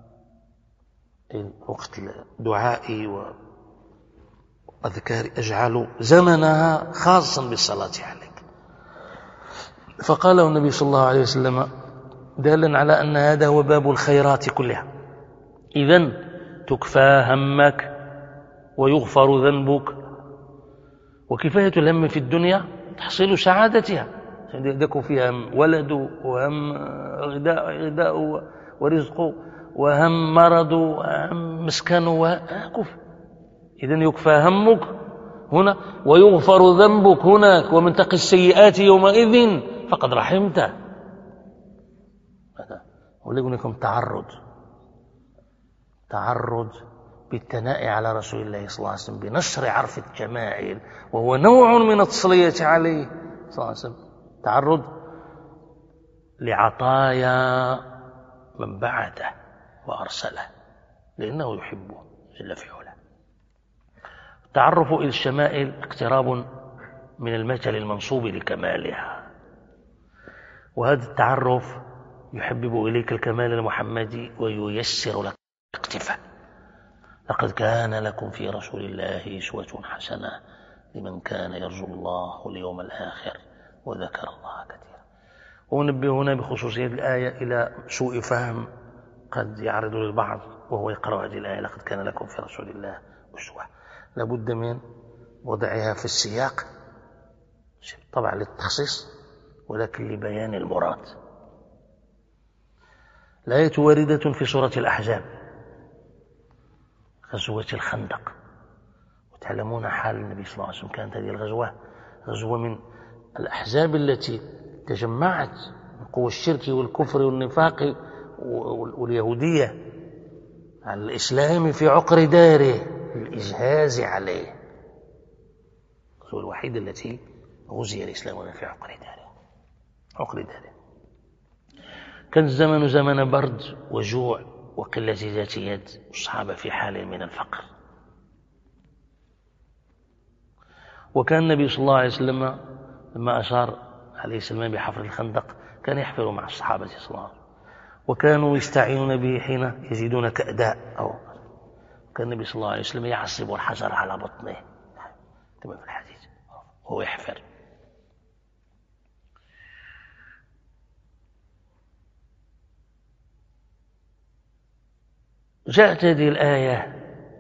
وقت دعائي وأذكاري أجعل زمنها خاصا بالصلاة عليك. فقال له النبي صلى الله عليه وسلم دالا على أن هذا هو باب الخيرات كلها، إذن تكفى همك ويغفر ذنبك. وكفاية الهم في الدنيا تحصيل سعادتها، يكون فيها هم ولد وهم غذاء ورزق وهم مرض وهم مسكن وكفى. إذن يكفى همك هنا ويغفر ذنبك هناك، ومن تقي السيئات يومئذ فقد رحمته. هذا وليكن لكم تعرض بالثناء على رسول الله صلى الله عليه وسلم بنشر عرف الجمائل، وهو نوع من التصلية عليه صلى الله عليه وسلم تعرض لعطايا من بعثه وأرسله لأنه يحبه جل في علاه. التعرف إلى الشمائل اقتراب من المثل المنصوب لكمالها، وهذا التعرف يحبب إليك الكمال المحمدي وييسر لك الاقتفاء. لقد كان لكم في رسول الله أسوة حسنة لمن كان يرجو الله واليوم الآخر وذكر الله كثيرا. ونبه هنا بخصوصية الآية إلى سوء فهم قد يعرض للبعض وهو يقرأ هذه الآية لقد كان لكم في رسول الله أسوة، لابد من وضعها في السياق طبعا للتخصيص ولكن لبيان المراد. الآية واردة في سورة الأحزاب غزوة الخندق، وتعلمون حال النبي صلى الله عليه وسلم. كانت هذه الغزوة غزوة من الأحزاب التي تجمعت من قوى الشرك والكفر والنفاق واليهودية على الإسلام في عقر داره الإجهاز عليه. الغزوة الوحيدة التي غزي الإسلام في عقر داره. كان الزمن زمن برد وجوع وقلة ذات يد، والصحابة في حال من الفقر. وكان النبي صلى الله عليه وسلم لما أشار عليه السلام بحفر الخندق كان يحفر مع الصحابة صلى الله عليه وسلم، وكانوا يستعينون به حين يجدون كأداء كان النبي صلى الله عليه وسلم يعصب الحجر على بطنه كما في الحديث وهو يحفر. جاءت هذه الآية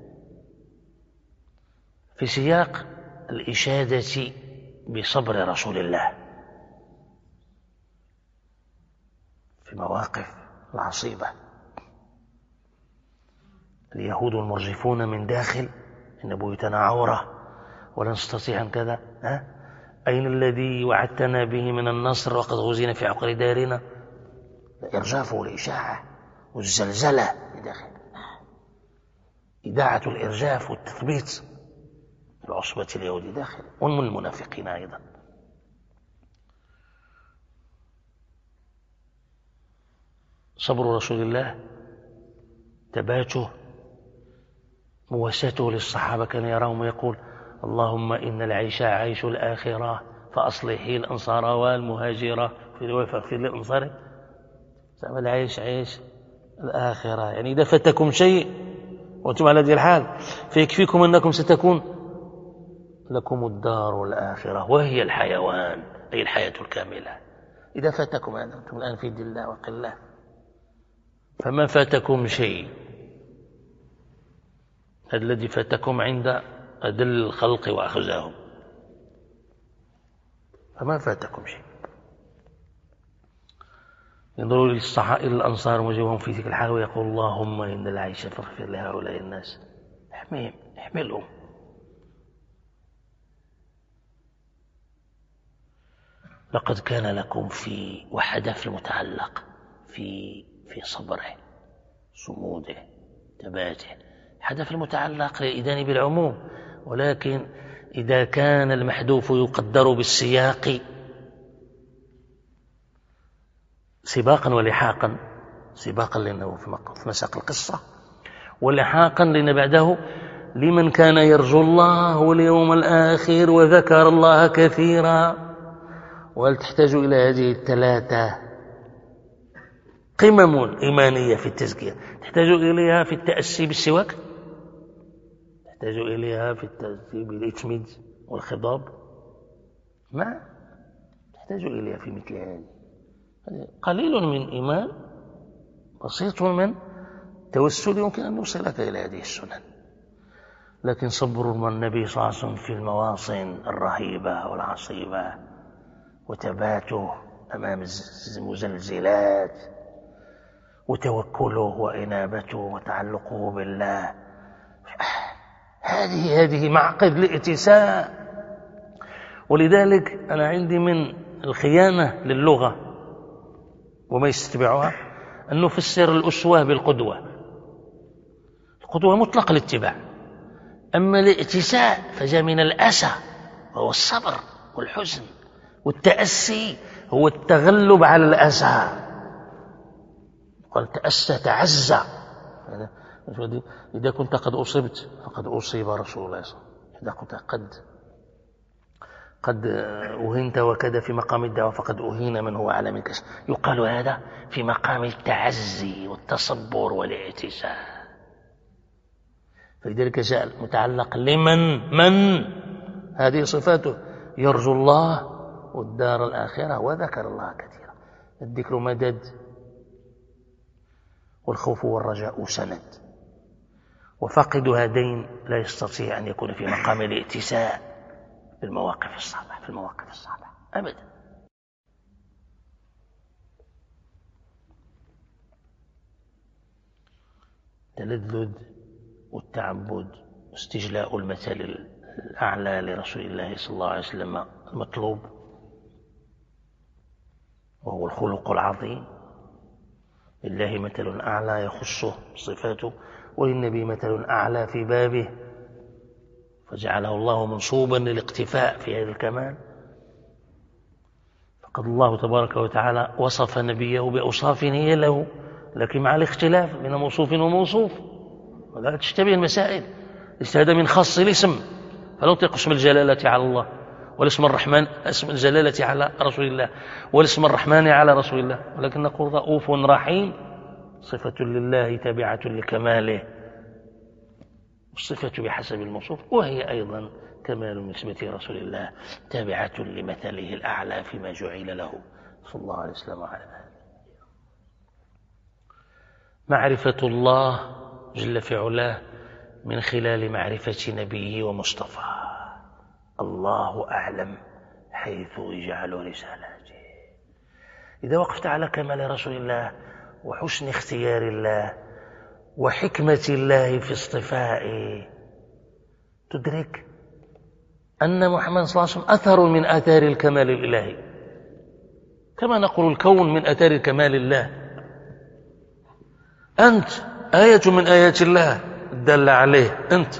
في سياق الإشادة بصبر رسول الله في مواقف العصيبة. اليهود المرجفون من داخل إن بيوتنا عورة ولا نستطيع أن كذا، أين الذي وعدتنا به من النصر وقد غزينا في عقر دارنا؟ الإرجاف والإشاعة والزلزلة بداخل، إذاعة الإرجاف والتثبيت العصبة اليهود داخل ومن المنافقين أيضا. صبر رسول الله، تباته، مواساته للصحابة، كان يراهم ويقول اللهم إن العيش عيش الآخرة فأصلحي الأنصار والمهاجرة فاغفر للأنصار. العيش عيش الآخرة، يعني إذا فاتكم شيء وأنتم على هذه الحال فيكفيكم أنكم ستكون لكم الدار الآخرة وهي الحيوان، أي الحياة الكاملة. إذا فاتكم أنتم الآن في دين الله وقلة فما فاتكم شيء، هذا الذي فاتكم عند أدل الخلق وأخزاهم، فما فاتكم شيء. ينظروا إلى الأنصار وجوههم في تلك الحال ويقول اللهم إن العيش فاغفر لهؤلاء الناس، احميهم احملهم. لقد كان لكم في وحدث المتعلق في صبره صموده ثباته، حدث المتعلق للإذان بالعموم، ولكن إذا كان المحذوف يقدر بالسياق سباقا ولحاقا، سباقا لأنه في مساق القصة، ولحاقا لأن بعده لمن كان يرجو الله واليوم الآخر وذكر الله كثيرا. وهل تحتاج إلى هذه الثلاثة قمم إيمانية في التزكية؟ تحتاج إليها في التأسي بالسواك، تحتاج إليها في التأسي بالإتميد والخضاب، ما تحتاج إليها في مثل هذه. قليل من إيمان بسيط من توسل يمكن أن يوصلك إلى هذه السنن. لكن صبر النبي صلى الله عليه وسلم في المواطن الرهيبة والعصيبة، وتباته أمام المزلزلات، وتوكله وإنابته وتعلقه بالله، هذه معقد الائتساء. ولذلك أنا عندي من الخيانة للغة وما يستتبعها أن نفسر الأسوة بالقدوة. القدوة مطلق الاتباع، أما الائتساء فجاء من الأسى وهو الصبر والحزن والتأسي هو التغلب على الأسى. قال تأسى تعزى. إذا كنت قد أصبت فقد أصيب رسول الله صلى الله عليه وسلم. إذا كنت قد أهنت وكذا في مقام الدعوة فقد أهين من هو أعلى منك. يقال هذا في مقام التعزي والتصبر والاعتزاز. فلذلك جاء المتعلق من هذه صفاته يرجو الله والدار الآخرة وذكر الله كثيرا. الذكر مدد والخوف والرجاء سند. وفاقد هذين لا يستطيع أن يكون في مقام الائتساء في المواقف الصعبة أبدا. التلذذ والتعبد واستجلاء المثل الأعلى لرسول الله صلى الله عليه وسلم المطلوب، وهو الخلق العظيم. لله مثل أعلى يخصه صفاته، وللنبي مثل أعلى في بابه، فجعله الله منصوبا للاقتفاء في هذا الكمال. فقد الله تبارك وتعالى وصف نبيه بأوصاف هي له، لكن مع الاختلاف بين موصوف وموصوف، ولا تشتبه المسائل. هذا من خاص الاسم، فلا نطلق اسم الجلالة على الله، والاسم الرحمن اسم الجلالة على رسول الله، والاسم الرحمن على رسول الله، ولكن نقول رؤوف رحيم صفة لله تابعة لكماله، والصفة بحسب الموصوف، وهي أيضا كمال نسبة رسول الله تابعة لمثله الأعلى فيما جعل له صلى الله عليه وسلم وعلى آله. معرفة الله جل في علاه من خلال معرفة نبيه ومصطفاه. الله أعلم حيث يجعل رسالته. إذا وقفت على كمال رسول الله وحسن اختيار الله وحكمة الله في اصطفائه، تدرك أن محمد صلى الله عليه وسلم أثر من آثار الكمال الإلهي، كما نقول الكون من آثار كمال الله. أنت آية من آيات الله الدالة عليه أنت.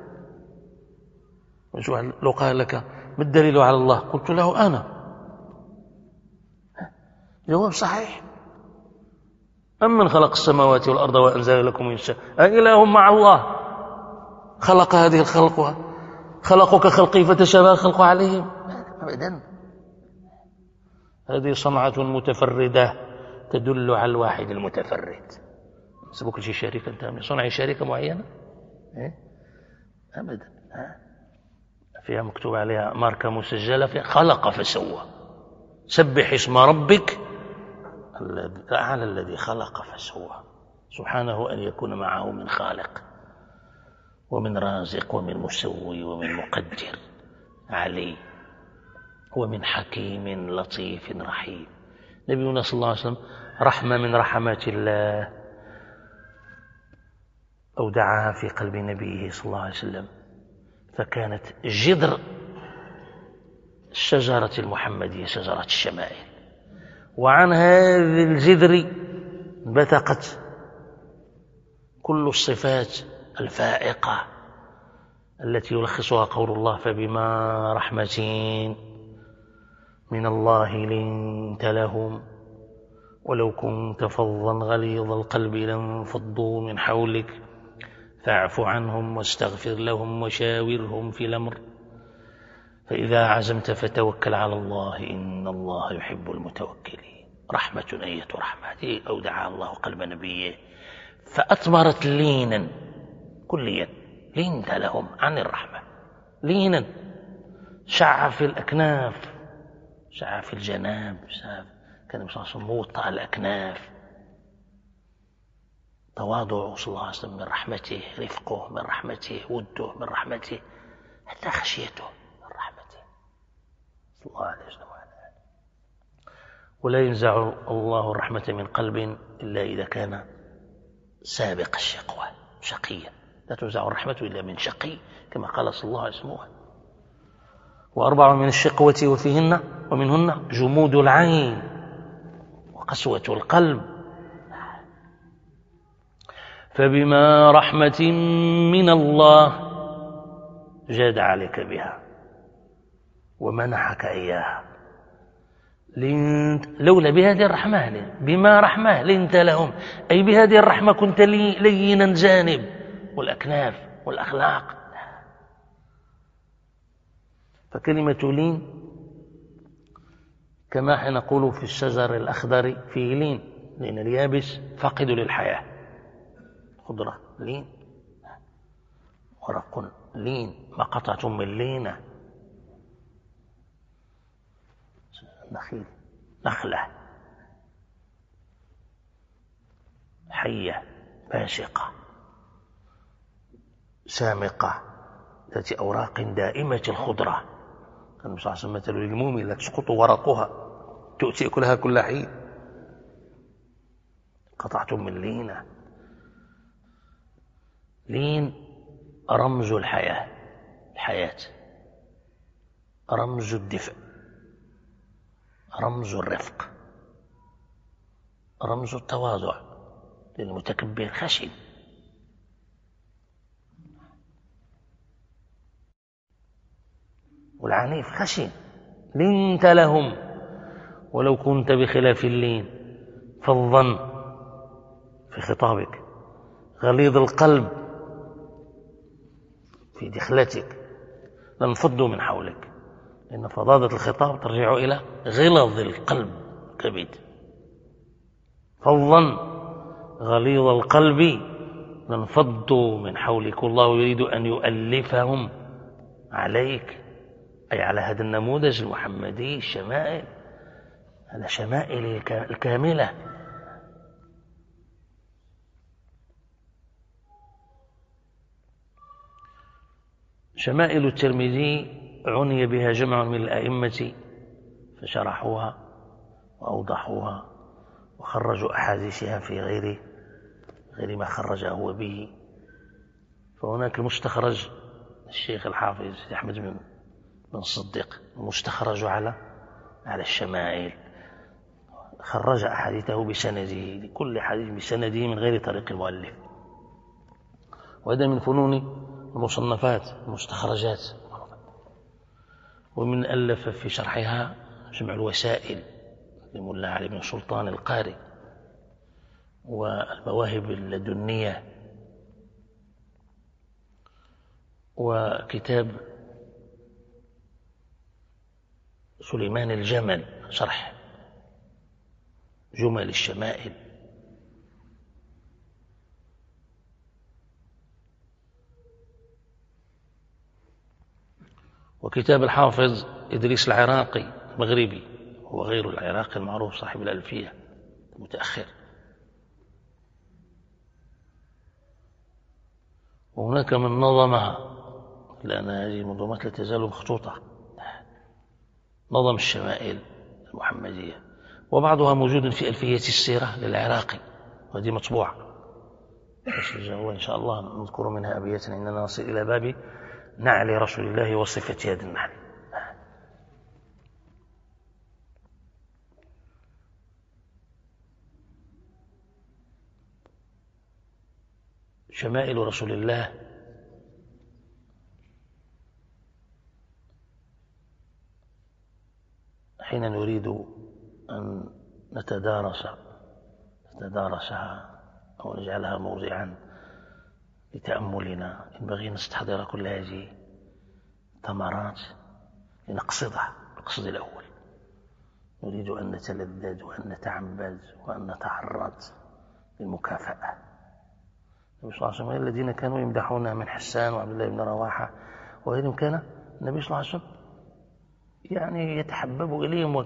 لو قال لك ما الدليل على الله؟ قلت له أنا. جواب صحيح. أمن خلق السماوات والأرض وأنزل لكم من السماء أإله مع الله خلق هذه الخلق خلقوا كخلقي فتشابه الخلق عليهم؟ أبدا. هذه صنعة متفردة تدل على الواحد المتفرد. سبوك شي شركة أنت صنع شركة معينة أبدا، فيها مكتوب عليها ماركة مسجلة فيها خلق فسوى. سبح اسم ربك الأعلى الذي خلق فسوى. سبحانه أن يكون معه من خالق ومن رازق ومن مسوي ومن مقدر علي ومن حكيم لطيف رحيم. نبينا صلى الله عليه وسلم رحمة من رحمات الله أودعها في قلب نبيه صلى الله عليه وسلم، فكانت جذر الشجرة المحمدية شجرة الشمائل، وعن هذا الجذر بثقت كل الصفات الفائقة التي يلخصها قول الله فبما رحمة من الله لنت لهم ولو كنت فظا غليظ القلب لانفضوا من حولك فاعف عنهم واستغفر لهم وشاورهم في الأمر فإذا عزمت فتوكل على الله إن الله يحب المتوكلين. رحمة أية رحمة أودعها الله قلب نبيه فأثمرت لينا كليا. لينت لهم عن الرحمة لينا، شع في الأكناف، شع في الجناب، كان صلى الله عليه وسلم موطأ الأكناف. تواضعه صلى الله عليه وسلم من رحمته، رفقه من رحمته، وده من رحمته، حتى خشيته من رحمته صلى الله عليه وسلم. ولا ينزع الله الرحمة من قلب إلا إذا كان سابق الشقوى شقيا. لا تنزع الرحمة إلا من شقي كما قال صلى الله عليه وسلم. وأربع من الشقوة ومنهن جمود العين وقسوة القلب. فبما رحمة من الله جاد عليك بها ومنحك إياها لولا بهذه الرحمة، بما رحمة لنت لهم، أي بهذه الرحمة كنت لينا الجانب والأكناف والأخلاق. فكلمة لين كما حين نقول في الشجر الأخضر فيه لين، لأن اليابس فاقد للحياة. خضرة لين، ورق لين، ما قطعة من لينة. نخيل، نخلة حية باسقة سامقة ذات أوراق دائمة الخضرة. كان صلى الله عليه وسلم مثل للمؤمن لا تسقط ورقها تؤتي أكلها كل حين. قطعة من لينة. لين رمز الحياة، رمز الدفء، رمز الرفق، رمز التواضع. للمتكبر خشن، والعنيف خشن. لنت لهم، ولو كنت بخلاف اللين فظا في خطابك، غليظ القلب في دخلتك، لانفضوا من حولك. لأن فظاظة الخطاب ترجع إلى غلظ القلب كبيد. فظا غليظ القلب لانفضوا من حولك. والله يريد أن يؤلفهم عليك، أي على هذا النموذج المحمدي، الشمائل، على شمائل الكاملة. شمائل الترمذي عني بها جمع من الأئمة فشرحوها وأوضحوها وخرجوا أحاديثها في غير ما خرجه هو به. فهناك المستخرج الشيخ الحافظ أحمد بن الصديق، المستخرج على الشمائل، خرج أحاديثه بسنده، لكل حديث بسنده من غير طريق المؤلف. وهذا من فنون المصنفات، المستخرجات. ومن ألف في شرحها جمع الوسائل لملا علي بن سلطان القاري، والمواهب اللدنية، وكتاب سليمان الجمل شرح جمل الشمائل، وكتاب الحافظ إدريس العراقي مغربي، هو غير العراقي المعروف صاحب الألفية متأخر. وهناك من نظمها، لأن هذه المنظومات لا تزال مخطوطة، نظم الشمائل المحمدية، وبعضها موجود في ألفية السيرة للعراقي، وهذه مطبوعة. إن شاء الله نذكر منها أبيات إننا نصل إلى باب نعل رسول الله وصفة هذا النعل. شمائل رسول الله حين نريد أن نتدارسها أو نجعلها موضعا لتأملنا، ينبغي أن نستحضر كل هذه الثمرات لنقصدها القصد الأول. نريد أن نتلذذ وأن نتعبد وأن نتعرض للمكافأة. النبي صلى الله عليه وسلم الذين كانوا يمدحون من حسان وعبد الله بن رواحة وغيرهم، كان النبي صلى الله عليه وسلم يعني يتحبب إليهم،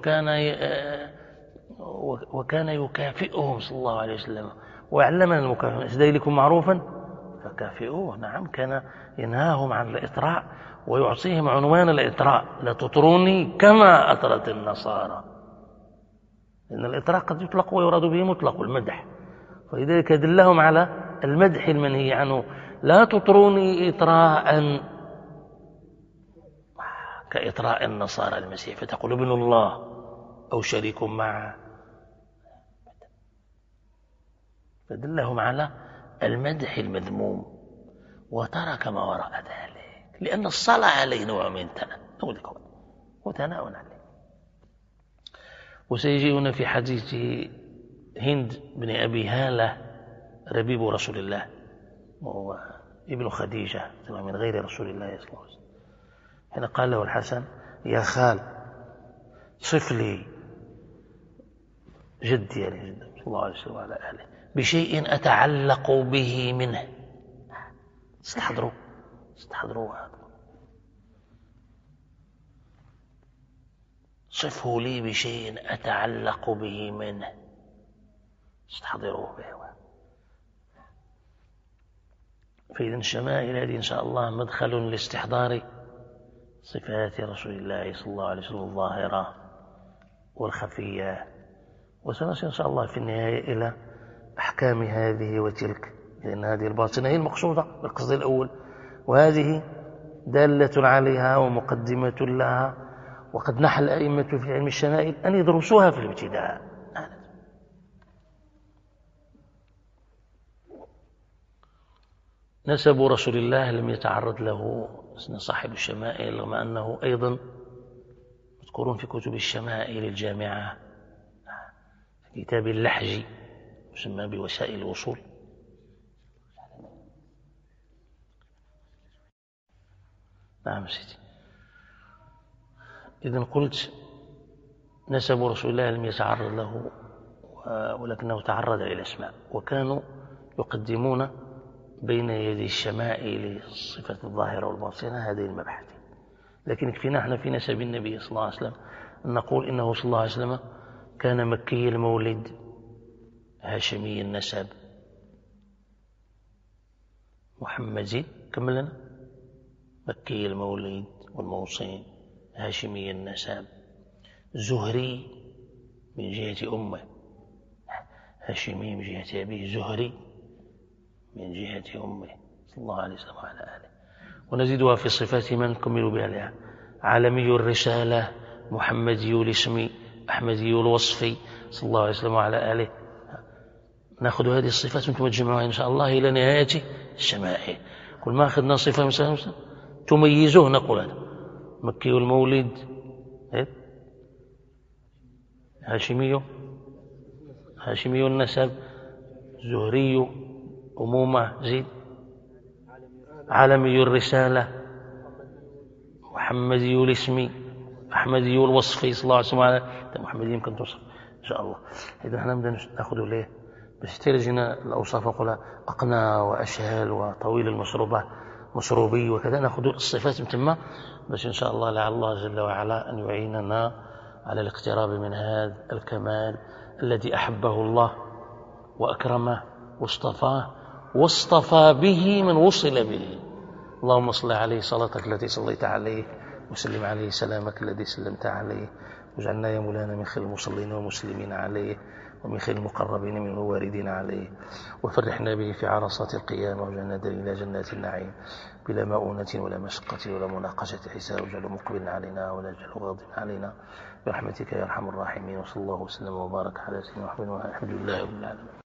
وكان يكافئهم صلى الله عليه وسلم، ويعلمنا المكافأة. إذا معروفا فكافئوه. نعم، كان ينهاهم عن الإطراء ويعطيهم عنوان الإطراء: لا تطروني كما أطرت النصارى. لأن الإطراء قد يطلق ويراد به مطلق المدح، ولذلك دلهم على المدح المنهي عنه: لا تطروني إطراء كإطراء النصارى المسيح، فتقول ابن الله أو شريك معه. فدلهم على المدح المذموم وترك ما وراء ذلك، لأن الصلاة عليه نوع من وثناء عليه. وسيجي هنا في حديث هند بن أبي هالة ربيب رسول الله، وهو ابن خديجة من غير رسول الله صلى الله عليه وسلم، حين قال له الحسن: يا خال، صف لي جدي عليه صلى الله عليه وسلم وعلى آله بشيء أتعلق به منه. استحضروا هذا، صفه لي بشيء أتعلق به منه، استحضروه به. فإذا الشمائل هذه إن شاء الله مدخل لاستحضار صفات رسول الله صلى الله عليه وسلم الظاهرة والخفية، وسنصل إن شاء الله في النهاية إلى أحكام هذه وتلك، لأن هذه الباطنة هي المقصودة بالقصد الأول، وهذه دالة عليها ومقدمة لها، وقد نحى الأئمة في علم الشمائل أن يدرسوها في الابتداء. نسب رسول الله لم يتعرض له صاحب الشمائل، رغم أنه أيضا مذكور في كتب الشمائل الجامعة، في كتاب اللحجي يسمى بوسائل الوصول. نعم سيدي. إذن قلت نسب رسول الله لم يتعرض له، ولكنه تعرض إلى الأسماء، وكانوا يقدمون بين يدي الشمائل الصفة الظاهرة والباطنة هذه المباحث. لكن يكفينا احنا في نسب النبي صلى الله عليه وسلم أن نقول إنه صلى الله عليه وسلم كان مكي المولد هاشمي النسب محمدي، كمل لنا، مكي المولد والموصين هاشمي النسب، زهري من جهة أمه، هاشمي من جهة أبيه، زهري من جهة أمه صلى الله عليه وسلم وعلى آله. ونزيدها في صفات من كملوا بها لها: عالمي الرسالة، محمدي الاسم، أحمدي الوصف صلى الله عليه وسلم وعلى آله. نأخذ هذه الصفات ثم تجمعها إن شاء الله إلى نهاية الشمائل. كل ما أخذنا صفة مثلا تميزه نقول هذا مكي المولد هاشمي النسب، زهري أمومة، زيد عالمي الرسالة، محمدي الاسم، أحمدي الوصف صلى الله عليه وسلم. محمدي يمكن توصف إن شاء الله. إذا احنا نبدأ نأخذ ليه باش ترجنا الأوصاف، نقول أقنى وأشهل وطويل المشروبة مشروبي وكذا، نأخذ الصفات من ثم باش إن شاء الله لعل الله جل وعلا أن يعيننا على الاقتراب من هذا الكمال الذي أحبه الله وأكرمه واصطفى به من وصل به. اللهم صل عليه صلاتك التي صليت عليه، وسلم عليه سلامك الذي سلمت عليه، واجعلنا يا مولانا من خير المصلين والمسلمين عليه، ومن خير المقربين منه واردين عليه، وفرحنا به في عرصات القيامة، واجعلنا إلى جنات النعيم بلا مؤونة ولا مشقة ولا مناقشة حساب، واجعله مقبلا علينا ولا يجعله غاضبا علينا برحمتك يا أرحم الراحمين. وصلى الله وسلم وبارك على سيدنا محمد والحمد لله رب العالمين.